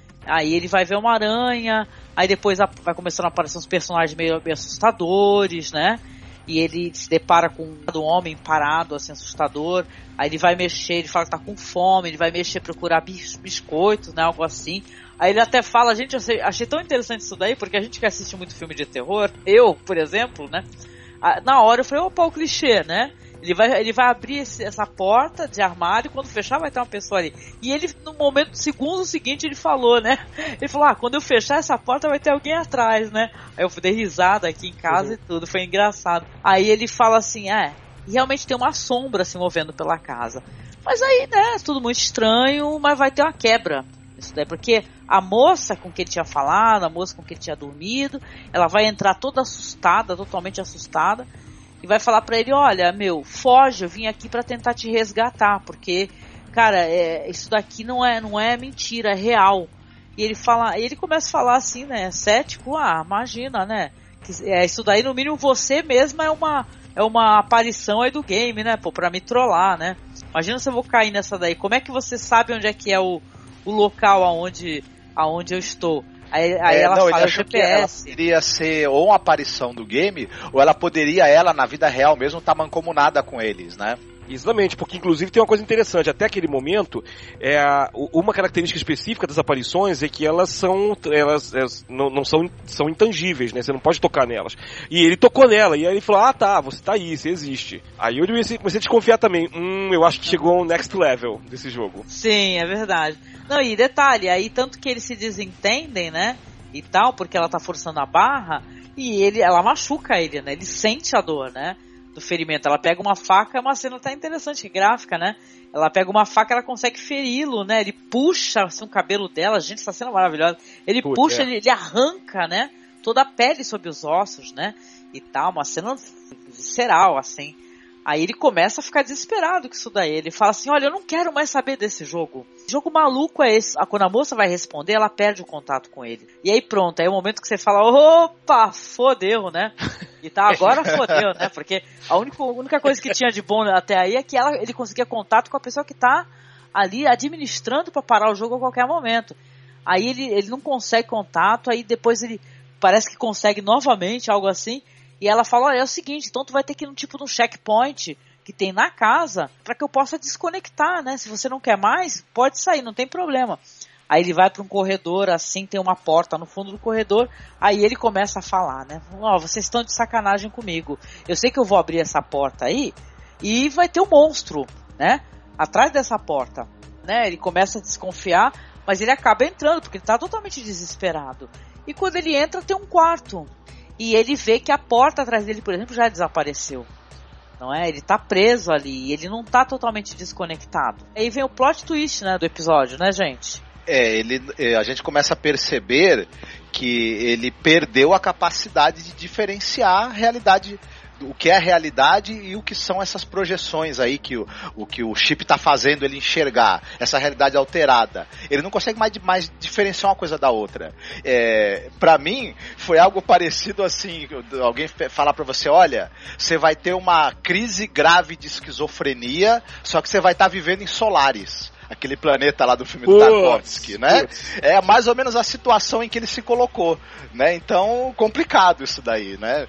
Aí ele vai ver uma aranha, aí depois a, vai começando a aparecer uns personagens meio, meio assustadores, né? E ele se depara com um homem parado, assim, assustador. Aí ele vai mexer, ele fala que tá com fome, ele vai mexer, procurar bis, biscoitos, né? Algo assim. Aí ele até fala, gente, achei, achei tão interessante isso daí, porque a gente que assiste muito filme de terror, eu, por exemplo, né? Na hora eu falei, opa, o clichê, né? Ele vai, ele vai abrir esse, essa porta de armário, e quando fechar vai ter uma pessoa ali. E ele, no momento, segundo seguinte, ele falou, né? Ele falou, ah, quando eu fechar essa porta vai ter alguém atrás, né? Aí eu dei risada aqui em casa uhum. e tudo, foi engraçado. Aí ele fala assim, é, realmente tem uma sombra se movendo pela casa. Mas aí, né, tudo muito estranho, mas vai ter uma quebra. Isso daí, porque a moça com quem ele tinha falado, a moça com quem ele tinha dormido, ela vai entrar toda assustada, totalmente assustada, e vai falar pra ele, olha, meu, foge, eu vim aqui pra tentar te resgatar, porque, cara, é, isso daqui não é, não é mentira, é real. E ele fala, ele começa a falar assim, né, cético, ah, imagina, né, que, é, isso daí no mínimo você mesma é uma, é uma aparição aí do game, né, pô, pra me trollar, né. Imagina se eu vou cair nessa daí, como é que você sabe onde é que é o, o local aonde, aonde eu estou? Aí, aí é, ela não, fala ele G P S. Ela poderia ser ou uma aparição do game, ou ela poderia, ela, na vida real mesmo, estar tá mancomunada com eles, né? Exatamente, porque inclusive tem uma coisa interessante, até aquele momento, é, uma característica específica das aparições é que elas são, elas, elas não, não são, são intangíveis, né, você não pode tocar nelas. E ele tocou nela, e aí ele falou, ah tá, você tá aí, você existe. Aí eu comecei a desconfiar também, hum, eu acho que chegou ao next level desse jogo. Sim, é verdade. Não, e detalhe, aí tanto que eles se desentendem, né, e tal, porque ela tá forçando a barra, e ele, ela machuca ele, né, ele sente a dor, né, do ferimento. Ela pega uma faca, é uma cena até interessante, gráfica, né? Ela pega uma faca, ela consegue feri-lo, né? Ele puxa assim, o cabelo dela, gente, essa cena é maravilhosa. Ele Putz, puxa, é. ele, ele arranca, né? Toda a pele sob os ossos, né? E tal, uma cena visceral, assim. Aí ele começa a ficar desesperado com isso daí. Ele fala assim, olha, eu não quero mais saber desse jogo. Que jogo maluco é esse? Quando a moça vai responder, ela perde o contato com ele. E aí pronto, aí é o momento que você fala, opa, fodeu, né? E tá, agora fodeu, né? Porque a única, a única coisa que tinha de bom até aí é que ela, ele conseguia contato com a pessoa que tá ali administrando pra parar o jogo a qualquer momento. Aí ele, ele não consegue contato, aí depois ele parece que consegue novamente, algo assim. E ela fala, olha, é o seguinte, então tu vai ter que ir num tipo de um checkpoint que tem na casa para que eu possa desconectar, né? Se você não quer mais, pode sair, não tem problema. Aí ele vai para um corredor, assim, tem uma porta no fundo do corredor, aí ele começa a falar, né? Ó, oh, vocês estão de sacanagem comigo. Eu sei que eu vou abrir essa porta aí e vai ter um monstro, né? Atrás dessa porta, né? Ele começa a desconfiar, mas ele acaba entrando, porque ele tá totalmente desesperado. E quando ele entra, tem um quarto. E ele vê que a porta atrás dele, por exemplo, já desapareceu. Não é? Ele tá preso ali, ele não tá totalmente desconectado. Aí vem o plot twist, né, do episódio, né, gente? É, ele, a gente começa a perceber que ele perdeu a capacidade de diferenciar a realidade, o que é a realidade e o que são essas projeções aí que o, o, que o chip está fazendo ele enxergar, essa realidade alterada. Ele não consegue mais, mais diferenciar uma coisa da outra. É, para mim, foi algo parecido assim, alguém falar para você, olha, você vai ter uma crise grave de esquizofrenia, só que você vai estar tá vivendo em Solaris. Aquele planeta lá do filme do Tarkovsky, né? É mais ou menos a situação em que ele se colocou, né? Então, complicado isso daí, né?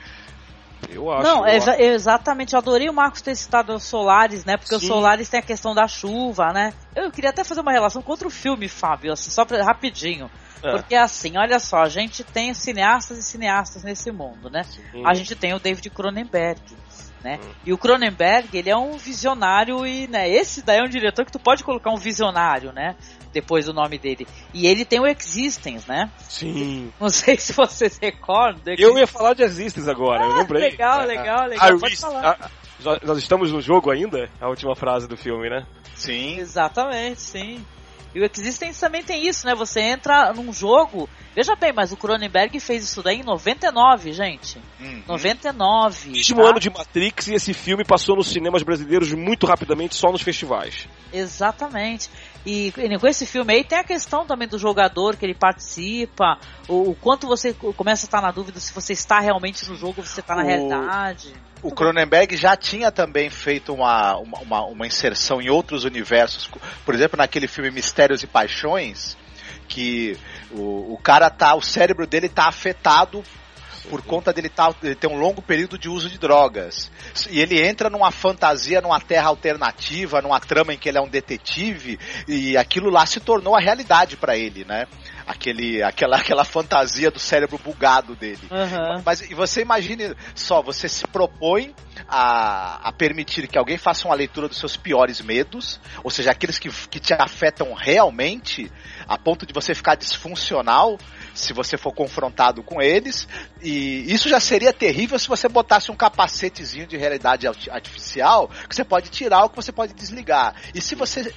Eu acho. Não, eu exa- acho. exatamente. Eu adorei o Marcos ter citado os Solaris, né? Porque Sim. os Solaris tem a questão da chuva, né? Eu queria até fazer uma relação com outro filme, Fábio, assim, só pra, rapidinho. É. Porque assim, olha só, a gente tem cineastas e cineastas nesse mundo, né? Sim. A gente tem o David Cronenberg, né? Hum. E o Cronenberg, ele é um visionário e, né, esse daí é um diretor que tu pode colocar um visionário, né? Depois do nome dele. E ele tem o Existence, né? Sim. Não sei se vocês recordam. Eu ia falar de Existence agora, ah, eu lembrei. Legal, legal, legal. Ah, pode falar. Ah, nós estamos no jogo ainda? A última frase do filme, né? Sim. Exatamente, sim. E o Existence também tem isso, né? Você entra num jogo... Veja bem, mas o Cronenberg fez isso daí em noventa e nove, gente. Uhum. noventa e nove. Mesmo tá? ano de Matrix, e esse filme passou nos cinemas brasileiros muito rapidamente, só nos festivais. Exatamente. E, e com esse filme aí tem a questão também do jogador que ele participa, o, o quanto você começa a estar na dúvida se você está realmente no jogo ou você está na o... realidade. O Cronenberg já tinha também feito uma, uma, uma inserção em outros universos, por exemplo, naquele filme Mistérios e Paixões, que o, o cara tá, o cérebro dele tá afetado por conta dele tá, ele ter um longo período de uso de drogas. E ele entra numa fantasia, numa terra alternativa, numa trama em que ele é um detetive, e aquilo lá se tornou a realidade pra ele, né? Aquele, aquela, aquela fantasia do cérebro bugado dele. Uhum. Mas e você imagine só, você se propõe a, a permitir que alguém faça uma leitura dos seus piores medos, ou seja, aqueles que, que te afetam realmente, a ponto de você ficar disfuncional, se você for confrontado com eles, e isso já seria terrível se você botasse um capacetezinho de realidade artificial, que você pode tirar ou que você pode desligar. E se você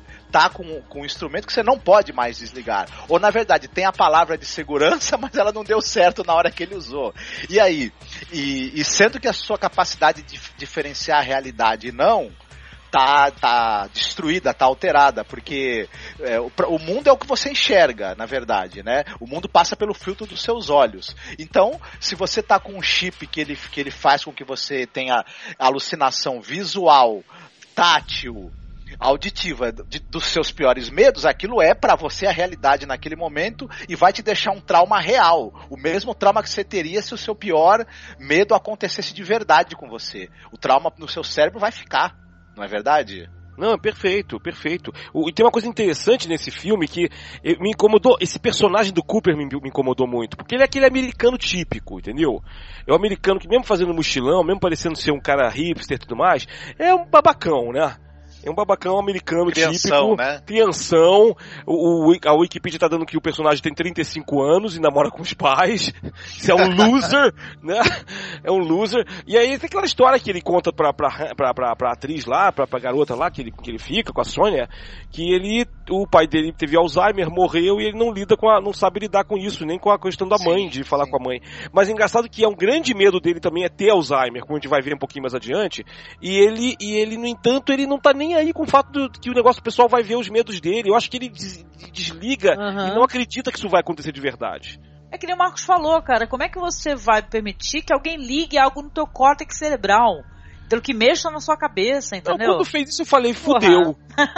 tá com, com um instrumento que você não pode mais desligar, ou na verdade tem a palavra de segurança, mas ela não deu certo na hora que ele usou. E aí? E, e sendo que a sua capacidade de diferenciar a realidade não tá, tá destruída, tá alterada, porque é, o, o mundo é o que você enxerga, na verdade, né? O mundo passa pelo filtro dos seus olhos. Então, se você tá com um chip que ele, que ele faz com que você tenha alucinação visual, tátil, auditiva de, dos seus piores medos, aquilo é pra você a realidade naquele momento e vai te deixar um trauma real, o mesmo trauma que você teria se o seu pior medo acontecesse de verdade com você. O trauma no seu cérebro vai ficar. Não é verdade? Não, perfeito, perfeito. O, e tem uma coisa interessante nesse filme que me incomodou, esse personagem do Cooper me, me incomodou muito, porque ele é aquele americano típico, entendeu? É o americano que mesmo fazendo mochilão, mesmo parecendo ser um cara hipster e tudo mais, é um babacão, né? É um babacão americano crianção, típico, né? Crianção. O, o, a Wikipedia tá dando que o personagem tem trinta e cinco anos e namora com os pais. Isso é um loser, né? É um loser. E aí tem aquela história que ele conta pra, pra, pra, pra, pra atriz lá, pra, pra garota lá, que ele, que ele fica com a Sônia, que ele, o pai dele teve Alzheimer, morreu e ele não lida com a, não sabe lidar com isso, nem com a questão da mãe, sim, de falar sim. com a mãe. Mas é engraçado que é um grande medo dele também é ter Alzheimer, como a gente vai ver um pouquinho mais adiante. E ele, e ele no entanto, ele não tá nem aí com o fato do, que o negócio, o pessoal vai ver os medos dele. Eu acho que ele des, desliga uhum. e não acredita que isso vai acontecer de verdade. É que nem o Marcos falou, cara, como é que você vai permitir que alguém ligue algo no teu córtex cerebral? Pelo que mexa na sua cabeça, entendeu? Não, quando fez isso eu falei, fudeu.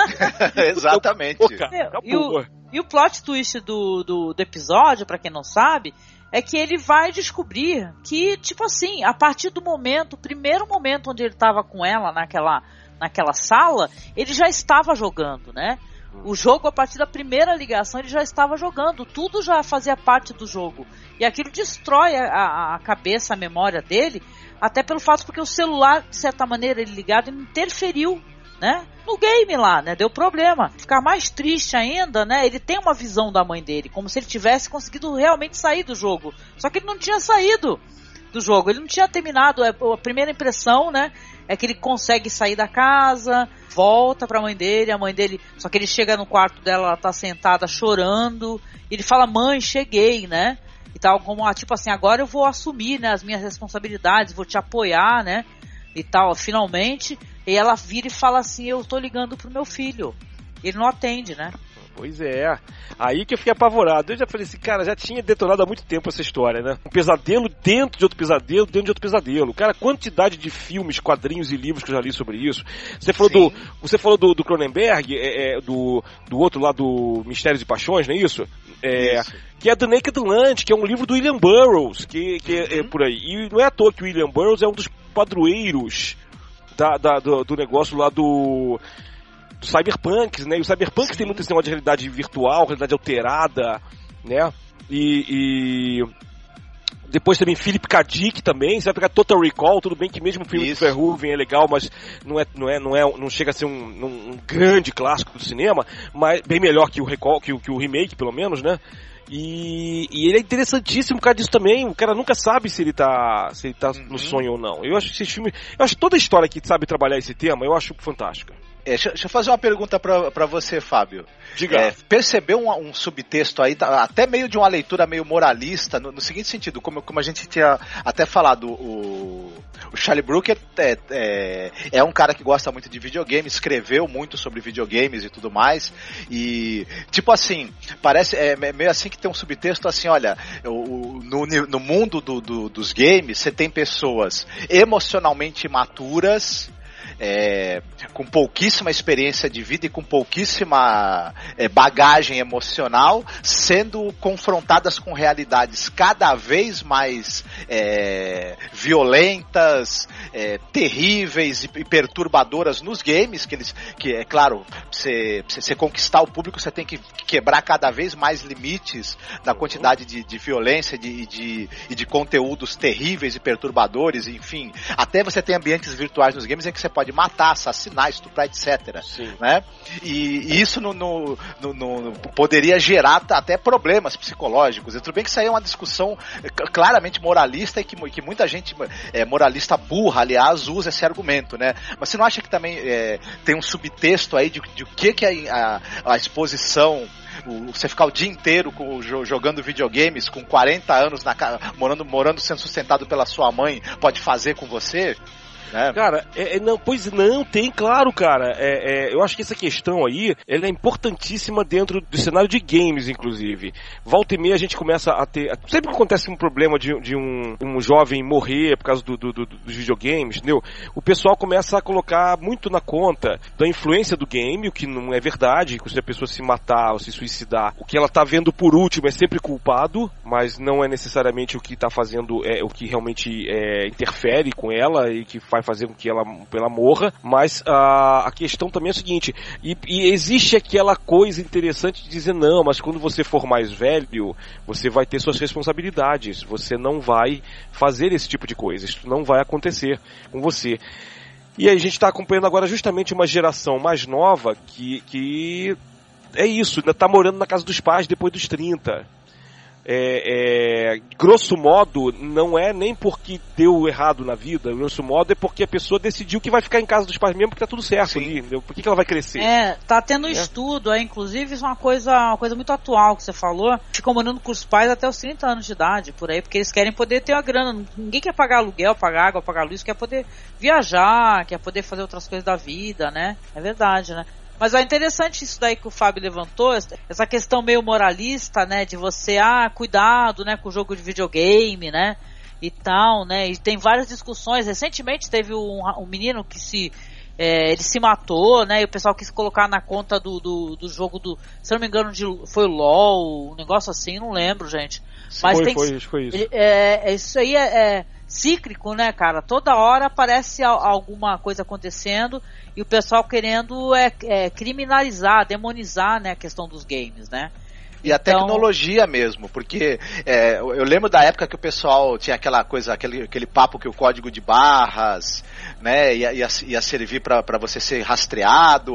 Exatamente. Pô, cara, e, o, e o plot twist do, do, do episódio, pra quem não sabe, é que ele vai descobrir que, tipo assim, a partir do momento, o primeiro momento onde ele tava com ela naquela... naquela sala, ele já estava jogando, né? O jogo, a partir da primeira ligação, ele já estava jogando. Tudo já fazia parte do jogo. E aquilo destrói a, a cabeça, a memória dele, até pelo fato porque o celular, de certa maneira, ele ligado, ele interferiu, né, no game lá, né, deu problema. Ficar mais triste ainda, né, ele tem uma visão da mãe dele, como se ele tivesse conseguido realmente sair do jogo. Só que ele não tinha saído do jogo, ele não tinha terminado. A primeira impressão, né, é que ele consegue sair da casa, volta pra mãe dele, a mãe dele, só que ele chega no quarto dela, ela tá sentada chorando, ele fala, mãe, cheguei, né, e tal, como, ah, tipo assim, agora eu vou assumir, né, as minhas responsabilidades, vou te apoiar, né, e tal, finalmente. E ela vira e fala assim, eu tô ligando pro meu filho. Ele não atende, né? Pois é. Aí que eu fiquei apavorado. Eu já falei assim, cara, já tinha detonado há muito tempo essa história, né? Um pesadelo dentro de outro pesadelo, dentro de outro pesadelo. Cara, quantidade de filmes, quadrinhos e livros que eu já li sobre isso. Você falou Sim. do você falou do, do Cronenberg, é, é, do, do outro lá do Mistérios e Paixões, não é isso? É, isso. Que é do Naked Lunch, que é um livro do William Burroughs, que, que é, é por aí. E não é à toa que o William Burroughs é um dos padroeiros Da, da, do, do negócio lá do, do Cyberpunk, né? E o Cyberpunk tem muito esse negócio de realidade virtual, realidade alterada, né? E, e depois também Philip K. Dick também, você vai pegar Total Recall, tudo bem que mesmo o filme Isso. do Verhoeven é legal, mas não é, não é, não é, não chega a ser um, um, um grande clássico do cinema, mas bem melhor que o Recall, que o, que o remake, pelo menos, né? E, e ele é interessantíssimo por causa disso também. O cara nunca sabe se ele tá, se ele tá uhum. no sonho ou não. Eu acho que esse filme, eu acho toda a história que sabe trabalhar esse tema, eu acho fantástica. É, deixa, deixa eu fazer uma pergunta pra, pra você, Fábio. Diga. É, percebeu um, um subtexto aí, até meio de uma leitura meio moralista, no, no seguinte sentido, como, como a gente tinha até falado, o, o Charlie Brooker é, é, é um cara que gosta muito de videogame, escreveu muito sobre videogames e tudo mais, e tipo assim, parece, é meio assim que tem um subtexto assim, olha, o, no, no mundo do, do, dos games, você tem pessoas emocionalmente imaturas, É, com pouquíssima experiência de vida e com pouquíssima é, bagagem emocional, sendo confrontadas com realidades cada vez mais é, violentas, é, terríveis e, e perturbadoras nos games, que, eles, que é claro, pra você, pra você conquistar o público, você tem que quebrar cada vez mais limites da quantidade de, de violência de, de, e de conteúdos terríveis e perturbadores, enfim, até você tem ambientes virtuais nos games em que você pode matar, assassinar, estuprar, etcétera. Né? E, e isso no, no, no, no, poderia gerar até problemas psicológicos. E tudo bem que isso aí é uma discussão claramente moralista e que, que muita gente é, moralista burra, aliás, usa esse argumento, né? Mas você não acha que também é, tem um subtexto aí de, de o que, que a, a, a exposição, o, você ficar o dia inteiro com, jogando videogames com quarenta anos na, morando, morando sendo sustentado pela sua mãe, pode fazer com você? É. Cara, é, é, não, pois não, tem, claro, cara. É, é, eu acho que essa questão aí, ela é importantíssima dentro do cenário de games, inclusive. Volta e meia a gente começa a ter... Sempre que acontece um problema de, de um, um jovem morrer por causa do, do, do, dos videogames, entendeu? O pessoal começa a colocar muito na conta da influência do game, o que não é verdade, que se a pessoa se matar ou se suicidar, o que ela tá vendo por último é sempre culpado, mas não é necessariamente o que tá fazendo, é o que realmente é, interfere com ela e que faz fazer com que ela, ela morra, mas a, a questão também é o seguinte, e, e existe aquela coisa interessante de dizer, não, mas quando você for mais velho, você vai ter suas responsabilidades, você não vai fazer esse tipo de coisa, isso não vai acontecer com você. E aí a gente está acompanhando agora justamente uma geração mais nova que, que é isso, ainda está morando na casa dos pais depois dos trinta. É, é, grosso modo, não é nem porque deu errado na vida, grosso modo é porque a pessoa decidiu que vai ficar em casa dos pais mesmo porque tá tudo certo ali, entendeu? Por que, que ela vai crescer? É, tá tendo é. estudo, é, inclusive isso é uma coisa, uma coisa muito atual que você falou, ficam morando com os pais até os trinta anos de idade, por aí, porque eles querem poder ter a grana, ninguém quer pagar aluguel, pagar água, pagar luz, quer poder viajar, quer poder fazer outras coisas da vida, né? É verdade, né? Mas é interessante isso daí que o Fábio levantou, essa questão meio moralista, né, de você, ah, cuidado, né, com o jogo de videogame, né, e tal, né, e tem várias discussões. Recentemente teve um, um menino que se, é, ele se matou, né, e o pessoal quis colocar na conta do, do, do jogo do, se não me engano, de, foi o LOL, um negócio assim, não lembro, gente. Mas foi, tem, foi, foi isso. É, é, isso aí é, é cíclico, né, cara? Toda hora aparece alguma coisa acontecendo e o pessoal querendo é, é, criminalizar, demonizar, né, a questão dos games, né? E a então... tecnologia mesmo, porque é, eu lembro da época que o pessoal tinha aquela coisa, aquele, aquele papo que o código de barras, né, ia, ia, ia servir para você ser rastreado,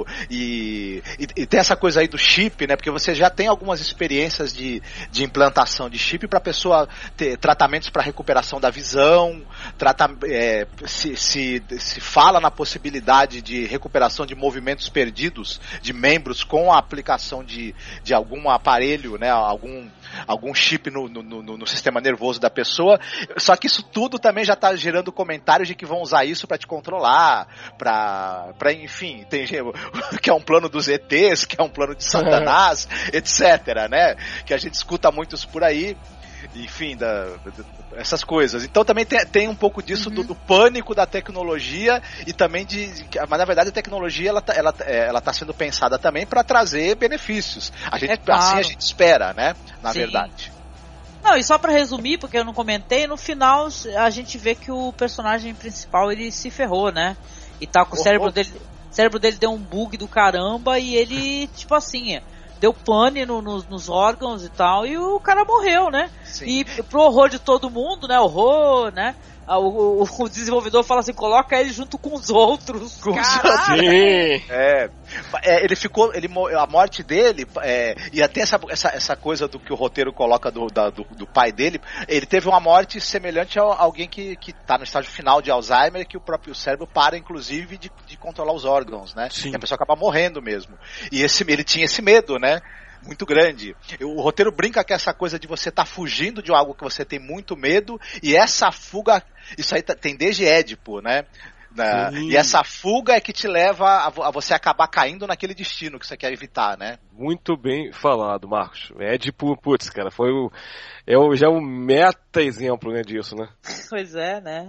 e, e, e tem essa coisa aí do chip, né, porque você já tem algumas experiências de, de implantação de chip para a pessoa ter tratamentos para recuperação da visão, trata, é, se, se, se fala na possibilidade de recuperação de movimentos perdidos de membros com a aplicação de, de algum aparelho, né, algum, algum chip no, no, no, no sistema nervoso da pessoa, só que isso tudo também já está gerando comentários de que vão usar isso para te controlar, para, para enfim, tem que é um plano dos E Tês, que é um plano de Satanás, etc, né, que a gente escuta muitos por aí, enfim, da, essas coisas. Então também tem, tem um pouco disso, uhum. do, do pânico da tecnologia e também de... Mas na verdade a tecnologia ela, ela, ela tá sendo pensada também para trazer benefícios. A gente, é claro. Assim a gente espera, né? Na Sim. verdade. Não, e só pra resumir, porque eu não comentei, no final a gente vê que o personagem principal ele se ferrou, né? E tá com o cérebro dele... O cérebro dele deu um bug do caramba e ele, tipo assim... deu pane no, no, nos órgãos e tal, e o cara morreu, né? Sim. E pro horror de todo mundo, né? Horror, né? O, o, o desenvolvedor fala assim, coloca ele junto com os outros. Com os outros. Sim. É, é, ele ficou, ele, a morte dele, é, e até essa, essa, essa coisa do que o roteiro coloca do, da, do, do pai dele, ele teve uma morte semelhante a alguém que, que tá no estágio final de Alzheimer, que o próprio cérebro para, inclusive, de, de controlar os órgãos, né? Sim. E a pessoa acaba morrendo mesmo. E esse, ele tinha esse medo, né? Muito grande. O roteiro brinca com essa coisa de você estar tá fugindo de algo que você tem muito medo, e essa fuga, isso aí tem desde Édipo, né? Na, e essa fuga é que te leva a, a você acabar caindo naquele destino que você quer evitar, né? Muito bem falado, Marcos. Édipo, putz, cara, foi o, é o, já o meta-exemplo, né, disso, né? Pois é, né?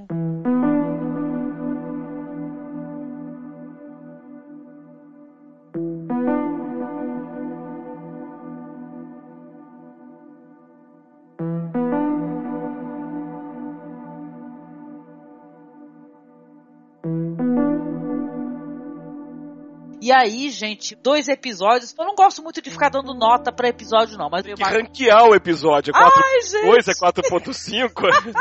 E aí, gente, dois episódios. Eu não gosto muito de ficar dando nota pra episódio, não. Mas tem que ranquear o episódio. É quatro ponto dois, é quatro ponto cinco.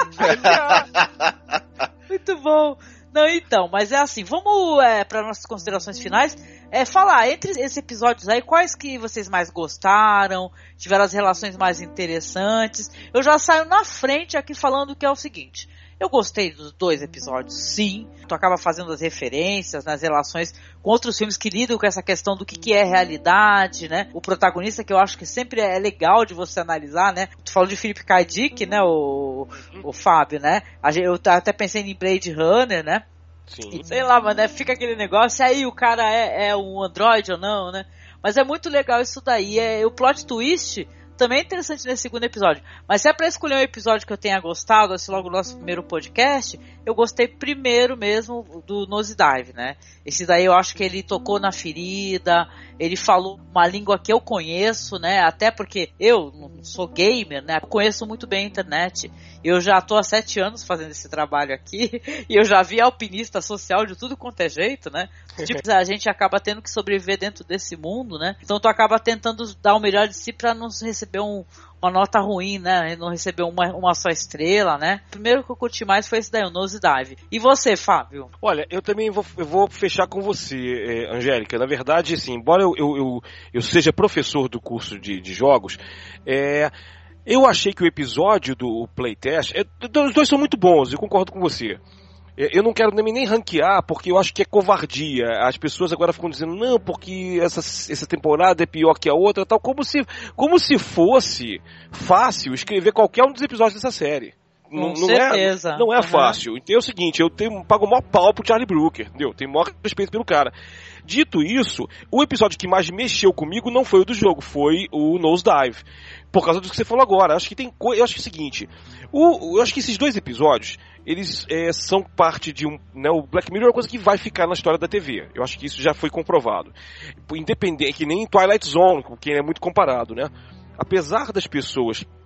Muito bom. Não, então, mas é assim, vamos é, para nossas considerações finais, é falar, entre esses episódios aí, quais que vocês mais gostaram, tiveram as relações mais interessantes. Eu já saio na frente aqui falando que é o seguinte... Eu gostei dos dois episódios, sim. Tu acaba fazendo as referências nas relações com outros filmes que lidam com essa questão do que, que é realidade, né? O protagonista, que eu acho que sempre é legal de você analisar, né? Tu falou de Philip K. Dick, né? O, o Fábio, né? Eu até pensei em Blade Runner, né? Sim. E, sei lá, mas né, fica aquele negócio, aí o cara é, é um androide ou não, né? Mas é muito legal isso daí. É, o plot twist... também é interessante nesse segundo episódio. Mas se é pra escolher um episódio que eu tenha gostado, assim, logo no nosso primeiro podcast, eu gostei primeiro mesmo do Nosedive, né? Esse daí eu acho que ele tocou na ferida, ele falou uma língua que eu conheço, né? Até porque eu não sou gamer, né? Eu conheço muito bem a internet. Eu já tô há sete anos fazendo esse trabalho aqui, e eu já vi alpinista social de tudo quanto é jeito, né? Tipo, a gente acaba tendo que sobreviver dentro desse mundo, né? Então tu acaba tentando dar o melhor de si pra não receber um, uma nota ruim, né? Não receber uma, uma só estrela, né? O primeiro que eu curti mais foi esse daí, o Nosedive. E você, Fábio? Olha, eu também vou, eu vou fechar com você, eh, Angélica. Na verdade, assim, embora eu, eu, eu, eu seja professor do curso de, de jogos, é... eu achei que o episódio do Playtest, é, os dois são muito bons, eu concordo com você. Eu não quero nem, nem ranquear, porque eu acho que é covardia. As pessoas agora ficam dizendo, não, porque essa, essa temporada é pior que a outra, tal, como se, como se fosse fácil escrever qualquer um dos episódios dessa série. Com não, não certeza. É, não é fácil. Então é o seguinte, eu tenho, pago o maior pau pro Charlie Brooker, entendeu? Tenho o maior respeito pelo cara. Dito isso, o episódio que mais mexeu comigo não foi o do jogo, foi o Nosedive. Por causa do que você falou agora. Acho que tem coisa. Eu acho que é o seguinte. O, eu acho que esses dois episódios, eles é, são parte de um. Né, o Black Mirror é uma coisa que vai ficar na história da T V. Eu acho que isso já foi comprovado. Independente, que nem Twilight Zone, com quem é muito comparado, né? Apesar das pessoas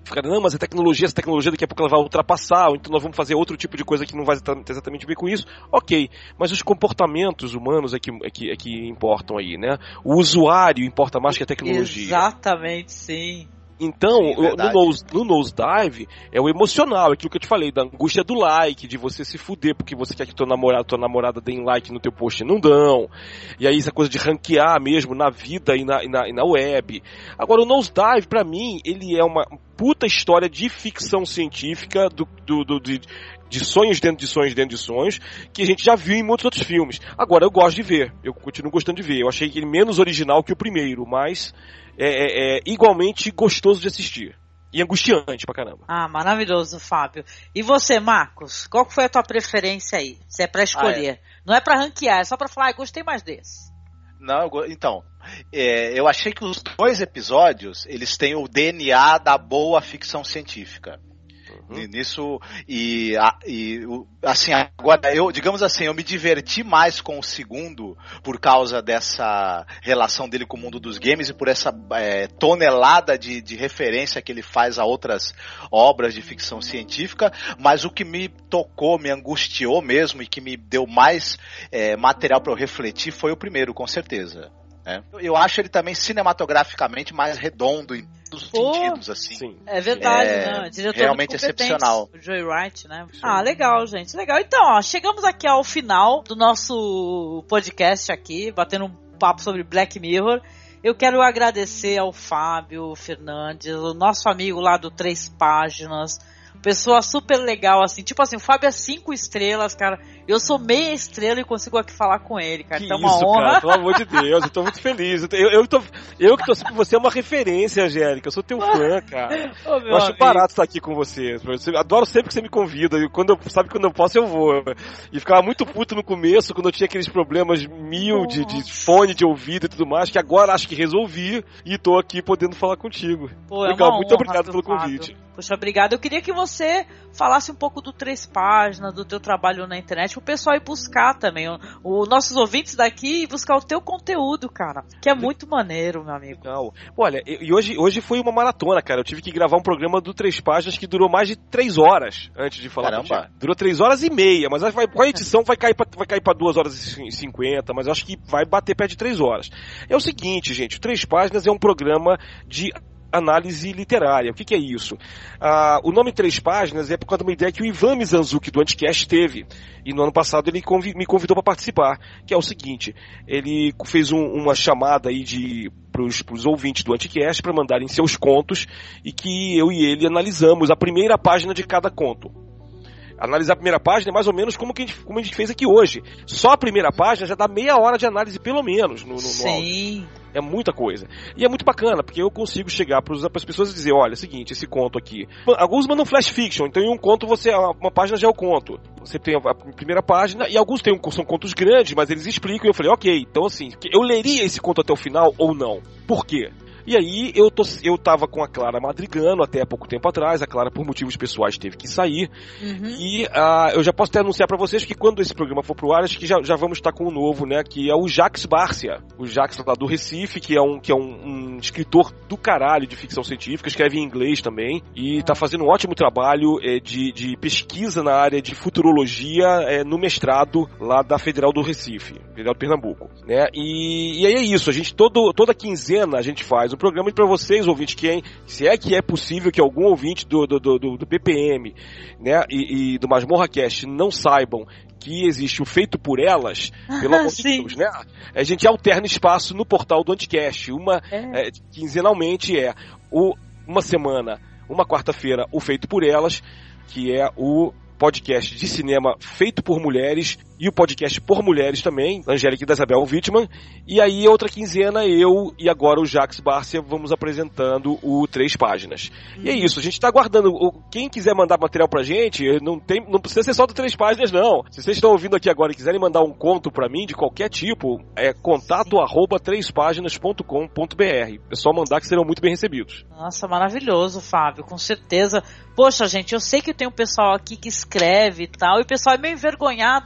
ficaram, não, mas a tecnologia, essa tecnologia daqui a pouco ela vai ultrapassar, ou então nós vamos fazer outro tipo de coisa que não vai ter exatamente a ver com isso. Ok, mas os comportamentos humanos é que, é que, é que importam aí, né? O usuário importa mais que a tecnologia. Exatamente, sim. Então, Sim, no, nose, no Nosedive é o emocional, aquilo que eu te falei, da angústia do like, de você se fuder porque você quer que teu namorado, tua namorada deem like no teu post e não dão. E aí essa coisa de ranquear mesmo na vida e na, e na, e na web. Agora, o Nosedive, pra mim, ele é uma puta história de ficção científica, do, do, do, de, de sonhos dentro de sonhos dentro de sonhos, que a gente já viu em muitos outros filmes. Agora, eu gosto de ver, eu continuo gostando de ver. Eu achei ele menos original que o primeiro, mas... É, é, é igualmente gostoso de assistir. E angustiante pra caramba. Ah, maravilhoso, Fábio. E você, Marcos? Qual foi a tua preferência aí? Se é pra escolher. Ah, é. Não é pra ranquear, é só pra falar, ah, gostei mais desse. Não, então, é, eu achei que os dois episódios, eles têm o D N A da boa ficção científica. Uhum. Nisso, e, e assim, agora eu, digamos assim, eu me diverti mais com o segundo por causa dessa relação dele com o mundo dos games e por essa é, tonelada de, de referência que ele faz a outras obras de ficção científica, mas o que me tocou, me angustiou mesmo e que me deu mais é, material para eu refletir foi o primeiro, com certeza. É. Eu acho ele também cinematograficamente mais redondo em todos os sentidos, assim. Sim. É verdade, é, né? Diretor realmente excepcional. O Joy Wright, né? Sim. Ah, legal, gente. Legal. Então, ó, chegamos aqui ao final do nosso podcast aqui, batendo um papo sobre Black Mirror. Eu quero agradecer ao Fábio Fernandes, o nosso amigo lá do Três Páginas. Pessoa super legal, assim. Tipo assim, o Fábio é cinco estrelas, cara. Eu sou meia estrela e consigo aqui falar com ele, cara. Que então é uma isso, honra. Cara, pelo amor de Deus, eu tô muito feliz. Eu, eu, tô, eu que tô por você é uma referência, Angélica. Eu sou teu fã, cara. Ô, eu acho amigo. barato estar aqui com você. Eu adoro sempre que você me convida. E quando eu, sabe, quando eu posso, eu vou. E ficava muito puto no começo, quando eu tinha aqueles problemas mil de, de fone de ouvido e tudo mais, que agora acho que resolvi e tô aqui podendo falar contigo. Pô, legal, é uma muito honra, obrigado pelo Fábio. convite. Poxa, obrigado. Eu queria que você falasse um pouco do Três Páginas, do teu trabalho na internet, o pessoal ir buscar também, os nossos ouvintes daqui, e buscar o teu conteúdo, cara, que é muito maneiro, meu amigo. Legal. Olha, e hoje, hoje foi uma maratona, cara. Eu tive que gravar um programa do Três Páginas que durou mais de três horas antes de falar. Caramba. Contigo. Durou três horas e meia, mas vai, com a edição vai cair pra, vai cair pra duas horas e cinquenta, mas eu acho que vai bater perto de três horas. É o seguinte, gente, o Três Páginas é um programa de análise literária. O que, que é isso? Ah, o nome Três Páginas é por causa de uma ideia que o Ivan Mizanzuki do Anticast teve. E no ano passado ele convi- me convidou para participar. Que é o seguinte, ele fez um, uma chamada aí de para os ouvintes do Anticast para mandarem seus contos e que eu e ele analisamos a primeira página de cada conto. Analisar a primeira página é mais ou menos como, que a, gente, como a gente fez aqui hoje. Só a primeira página já dá meia hora de análise, pelo menos, no, no, no Sim. áudio. É muita coisa. E é muito bacana, porque eu consigo chegar para as pessoas e dizer, olha, é o seguinte, esse conto aqui. Alguns mandam flash fiction, então em um conto você, uma página já é o conto. Você tem a primeira página, e alguns tem, são contos grandes, mas eles explicam, e eu falei, ok, então assim, eu leria esse conto até o final ou não? Por quê? E aí eu, tô, eu tava com a Clara Madrigano até há pouco tempo atrás, a Clara por motivos pessoais teve que sair, uhum. e uh, eu já posso até anunciar pra vocês que quando esse programa for pro ar, acho que já, já vamos estar com um novo, né, que é o Jacques Bárcia, o Jacques lá do Recife, que é um, que é um, um escritor do caralho de ficção científica, escreve em inglês também, e tá fazendo um ótimo trabalho é, de, de pesquisa na área de futurologia é, no mestrado lá da Federal do Recife, Federal do Pernambuco, né, e, e aí é isso, a gente todo, toda quinzena a gente faz um programa para vocês, ouvintes, que é, se é que é possível que algum ouvinte do, do, do, do P P M, né, e, e do Masmorra Cast não saibam que existe o Feito por Elas, pelo amor de Deus, né? A gente alterna espaço no portal do Anticast. Uma, é. É, quinzenalmente é o, uma semana, uma quarta-feira, o Feito por Elas, que é o podcast de cinema feito por mulheres e o podcast por mulheres também, Angélica e da Isabel Wittmann, e aí outra quinzena eu e agora o Jacques Bárcia vamos apresentando o Três Páginas. Hum. E é isso, a gente tá aguardando, quem quiser mandar material pra gente, não, tem, não precisa ser só do Três Páginas não, se vocês estão ouvindo aqui agora e quiserem mandar um conto pra mim de qualquer tipo, é contato arroba três páginas ponto com ponto b r, é só mandar que serão muito bem recebidos. Nossa, maravilhoso, Fábio, com certeza. Poxa, gente, eu sei que tem um pessoal aqui que escreve e tal, e o pessoal é meio envergonhado, né?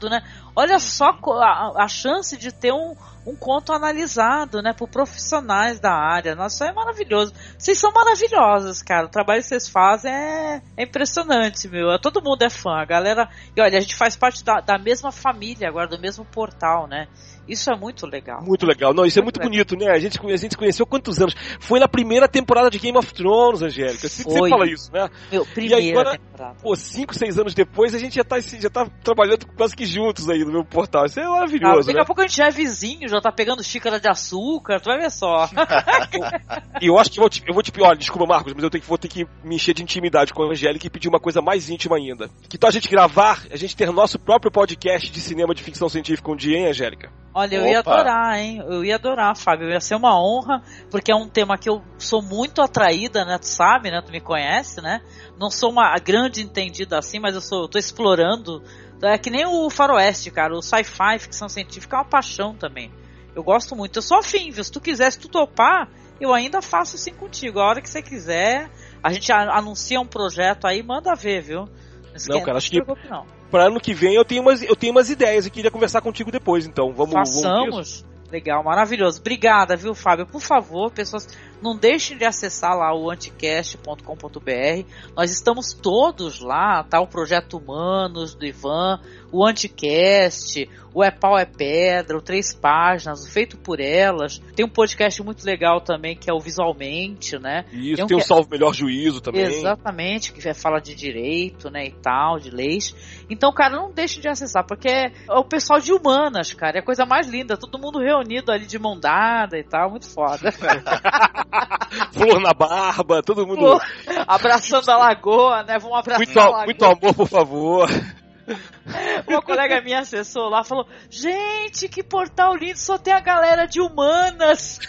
Olha só a, a chance de ter um, um conto analisado, né, por profissionais da área. Nossa, isso é maravilhoso. Vocês são maravilhosos, cara. O trabalho que vocês fazem é, é impressionante, meu. Todo mundo é fã, a galera. E olha, a gente faz parte da, da mesma família agora, do mesmo portal, né? Isso é muito legal. Muito legal. Não, isso é muito bonito, né? A gente, a gente conheceu quantos anos? Foi na primeira temporada de Game of Thrones, Angélica. Você sempre fala isso, né? Meu, primeira e aí, agora, temporada. Pô, cinco, seis anos depois, a gente já tá, já tá trabalhando quase que juntos aí no meu portal. Isso é maravilhoso, ah, daqui né? a pouco a gente já é vizinho, já tá pegando xícara de açúcar, tu vai ver só. E eu acho que eu vou te, eu vou te... Olha, desculpa, Marcos, mas eu tenho, vou ter que me encher de intimidade com a Angélica e pedir uma coisa mais íntima ainda. Que tal a gente gravar, a gente ter nosso próprio podcast de cinema de ficção científica um dia, hein, Angélica? Olha, eu Opa. ia adorar, hein? Eu ia adorar, Fábio. Ia ser uma honra, porque é um tema que eu sou muito atraída, né? Tu sabe, né? Tu me conhece, né? Não sou uma grande entendida assim, mas eu sou, eu tô explorando. É que nem o faroeste, cara. O sci-fi, ficção científica é uma paixão também. Eu gosto muito. Eu sou afim, viu? Se tu quiser, se tu topar, eu ainda faço assim contigo. A hora que você quiser, a gente anuncia um projeto aí, manda ver, viu? Não, não cara, acho que... Não. Para ano que vem eu tenho umas, eu tenho umas ideias e queria conversar contigo depois, então vamos... Façamos. Vamos... Legal, maravilhoso. Obrigada, viu, Fábio? Por favor, pessoas, não deixem de acessar lá o anticast ponto com ponto b r. Nós estamos todos lá, tá? O Projeto Humanos, do Ivan, o Anticast, o É Pau é Pedra, o Três Páginas, o Feito por Elas. Tem um podcast muito legal também, que é o Visualmente, né? Isso, tem, um tem o que... Salvo Melhor Juízo também. Exatamente, que fala de direito, né, e tal, de leis. Então, cara, não deixe de acessar, porque é o pessoal de humanas, cara, é a coisa mais linda, todo mundo reunido ali de mão dada e tal, muito foda. Flor na barba, todo mundo... Flor, abraçando a lagoa, né, vamos abraçar muito, a lagoa. Muito amor, por favor. Uma colega minha acessou lá, falou: gente, que portal lindo, só tem a galera de humanas.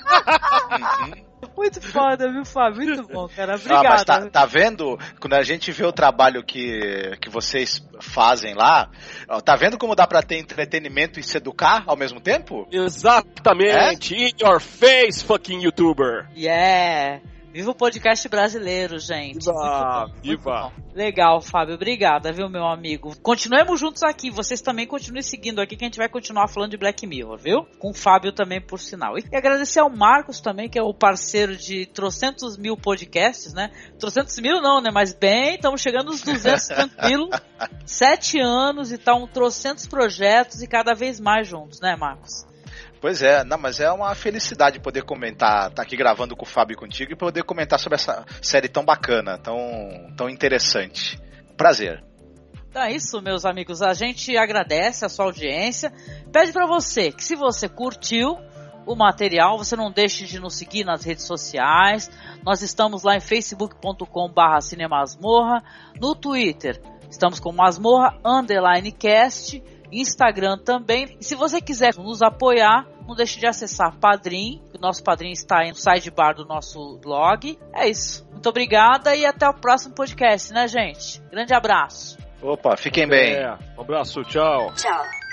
Muito foda, viu, Fábio? Muito bom, cara. Obrigado. Ah, mas tá, tá vendo? Quando a gente vê o trabalho que, que vocês fazem lá, tá vendo como dá pra ter entretenimento e se educar ao mesmo tempo? Exatamente. É? In your face, fucking YouTuber. Yeah. Viva o podcast brasileiro, gente. Viva, muito bom, viva. Muito bom. Legal, Fábio. Obrigada, viu, meu amigo? Continuemos juntos aqui. Vocês também continuem seguindo aqui, que a gente vai continuar falando de Black Mirror, viu? Com o Fábio também, por sinal. E agradecer ao Marcos também, que é o parceiro de trocentos mil podcasts, né? Trocentos mil não, né? Mas bem, estamos chegando nos duzentos tranquilo. Sete anos e tá um trocentos projetos e cada vez mais juntos, né, Marcos? Pois é, não, mas é uma felicidade poder comentar, tá aqui gravando com o Fábio e contigo e poder comentar sobre essa série tão bacana, tão, tão interessante. Prazer. Então é isso, meus amigos, a gente agradece a sua audiência, pede pra você que se você curtiu o material, você não deixe de nos seguir nas redes sociais, nós estamos lá em facebook ponto com barra cinemasmorra, no Twitter estamos com masmorra underline cast, Instagram também. E se você quiser nos apoiar, não deixe de acessar Padrim. O nosso Padrim está aí no sidebar do nosso blog. É isso. Muito obrigada e até o próximo podcast, né, gente? Grande abraço. Opa, fiquem bem. É, um abraço, tchau. Tchau.